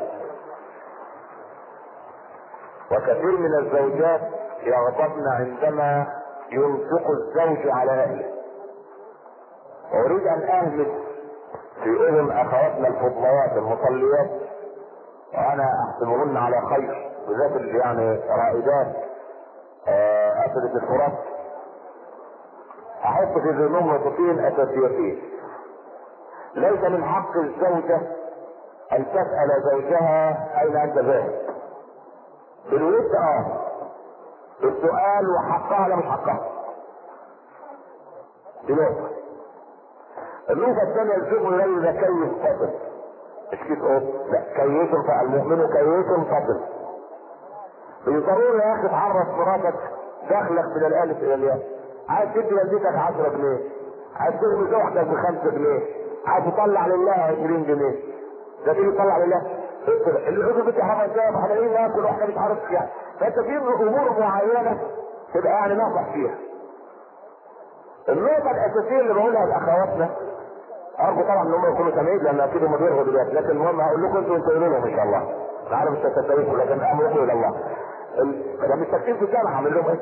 وكثير من الزوجات يغضبن عندما ينفق الزوج على اهله. واريد ان اهمس في اذن اخواتنا الفضليات المصليات، وانا احسبهن على خير، بالذات اللي يعني رائدات اسدة الفرات، احط في ذهنهم نقطتين اساسيتين. ليس من حق الزوجة ان تسأل زوجها اين انت ذاهب، بالود السؤال وحقها لا مش حقها. دي نقطة. النقطة الثانية: الزوج لا كيف فضل، مش كيف لا كيف فالمؤمن كيف فضل. ضروري يا اخي تعرف مراتك دخلك من الالف الى الياء. عايز تدي والدتك 10 جنيه، عايز تدي زوجتك ب5 جنيه، عايز تطلع لله 20 جنيه، ده تيجي تطلع لله العذر بتاعها جاب على ايه ناكل واحنا مش عارف يعني. فانت في امور معينه تبقى يعني ناصح فيها. النقطه الاساسيه اللي بقولها لاخواتنا، ارجو طبعا ان هم يكونوا سامعين لان اكيد هم بيرغبوا دلوقتي، لكن المهم هقول لكم انتوا تقولوا لهم ان شاء الله. انا عارف مش هتصدقوا لكن امركم الى الله. انا مش ساكتين في سامع اعمل لهم ايه؟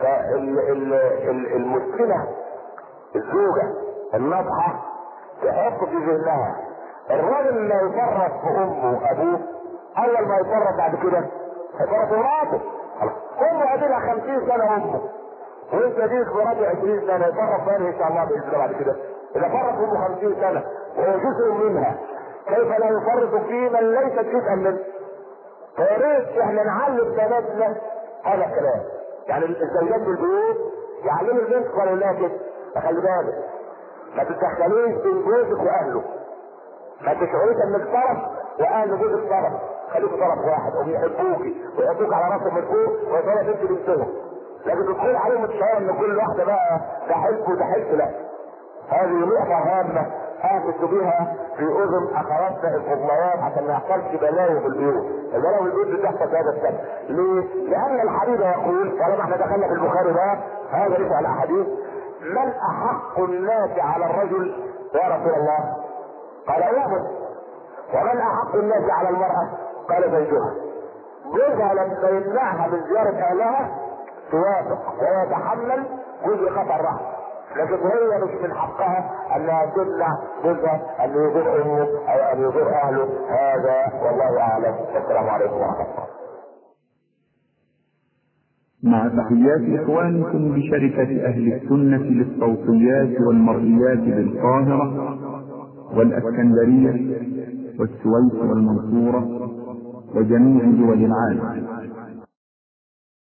فالمشكله الزوجه الناصحه تحط في ذهنها الراجل اللي يفرط في امه وابوه اول ما يفرط بعد كده هيفرط في مراته. امه قابلها 50 سنه امه، وانت ديك مراتي 20 سنه، يفرط فين ان شاء الله باذن الله بعد كده؟ اذا فرط امه 50 سنه وهو جزء منها، كيف لا يفرط في من ليست جزءا منه؟ فيا ريت احنا نعلم بناتنا هذا الكلام. يعني الزوجات في البيوت يعلموا البنت قالوا لها كده، فخلي بالك ما تتدخليش بين جوزك واهله، ما تشعريش انك طرف واهل جوزك طرف، خليك طرف واحد، هم يحبوكي ويحبوك على راسهم من فوق ويطلع انت بنتهم، لكن تدخل عليهم الشعور ان كل واحده بقى ده حلف وده حلف. لا، هذه نقطه هامه اهمس بها في اذن اخواتنا الفضليات عشان ما يحصلش بلاوي في البيوت. البلاوي في البيوت بتحصل بهذا السبب. ليه؟ لان الحديث يقول، طالما احنا دخلنا في البخاري بقى هذا ليس على احاديث: من احق الناس على الرجل يا رسول الله؟ قال امه. ومن احق الناس على المراه؟ قال زوجها. جوزها لما يمنعها من زياره اهلها توافق ويتحمل جزء خطر رحمه، لكن هي مش من حقها انها تمنع جوزها ان يزور امه او ان يزور اهله. هذا والله اعلم، والسلام عليكم ورحمه الله. مع تحيات إخوانكم بشركة أهل السنة للصوتيات والمرئيات بالقاهرة والأسكندرية والسويس والمنصورة وجميع دول العالم.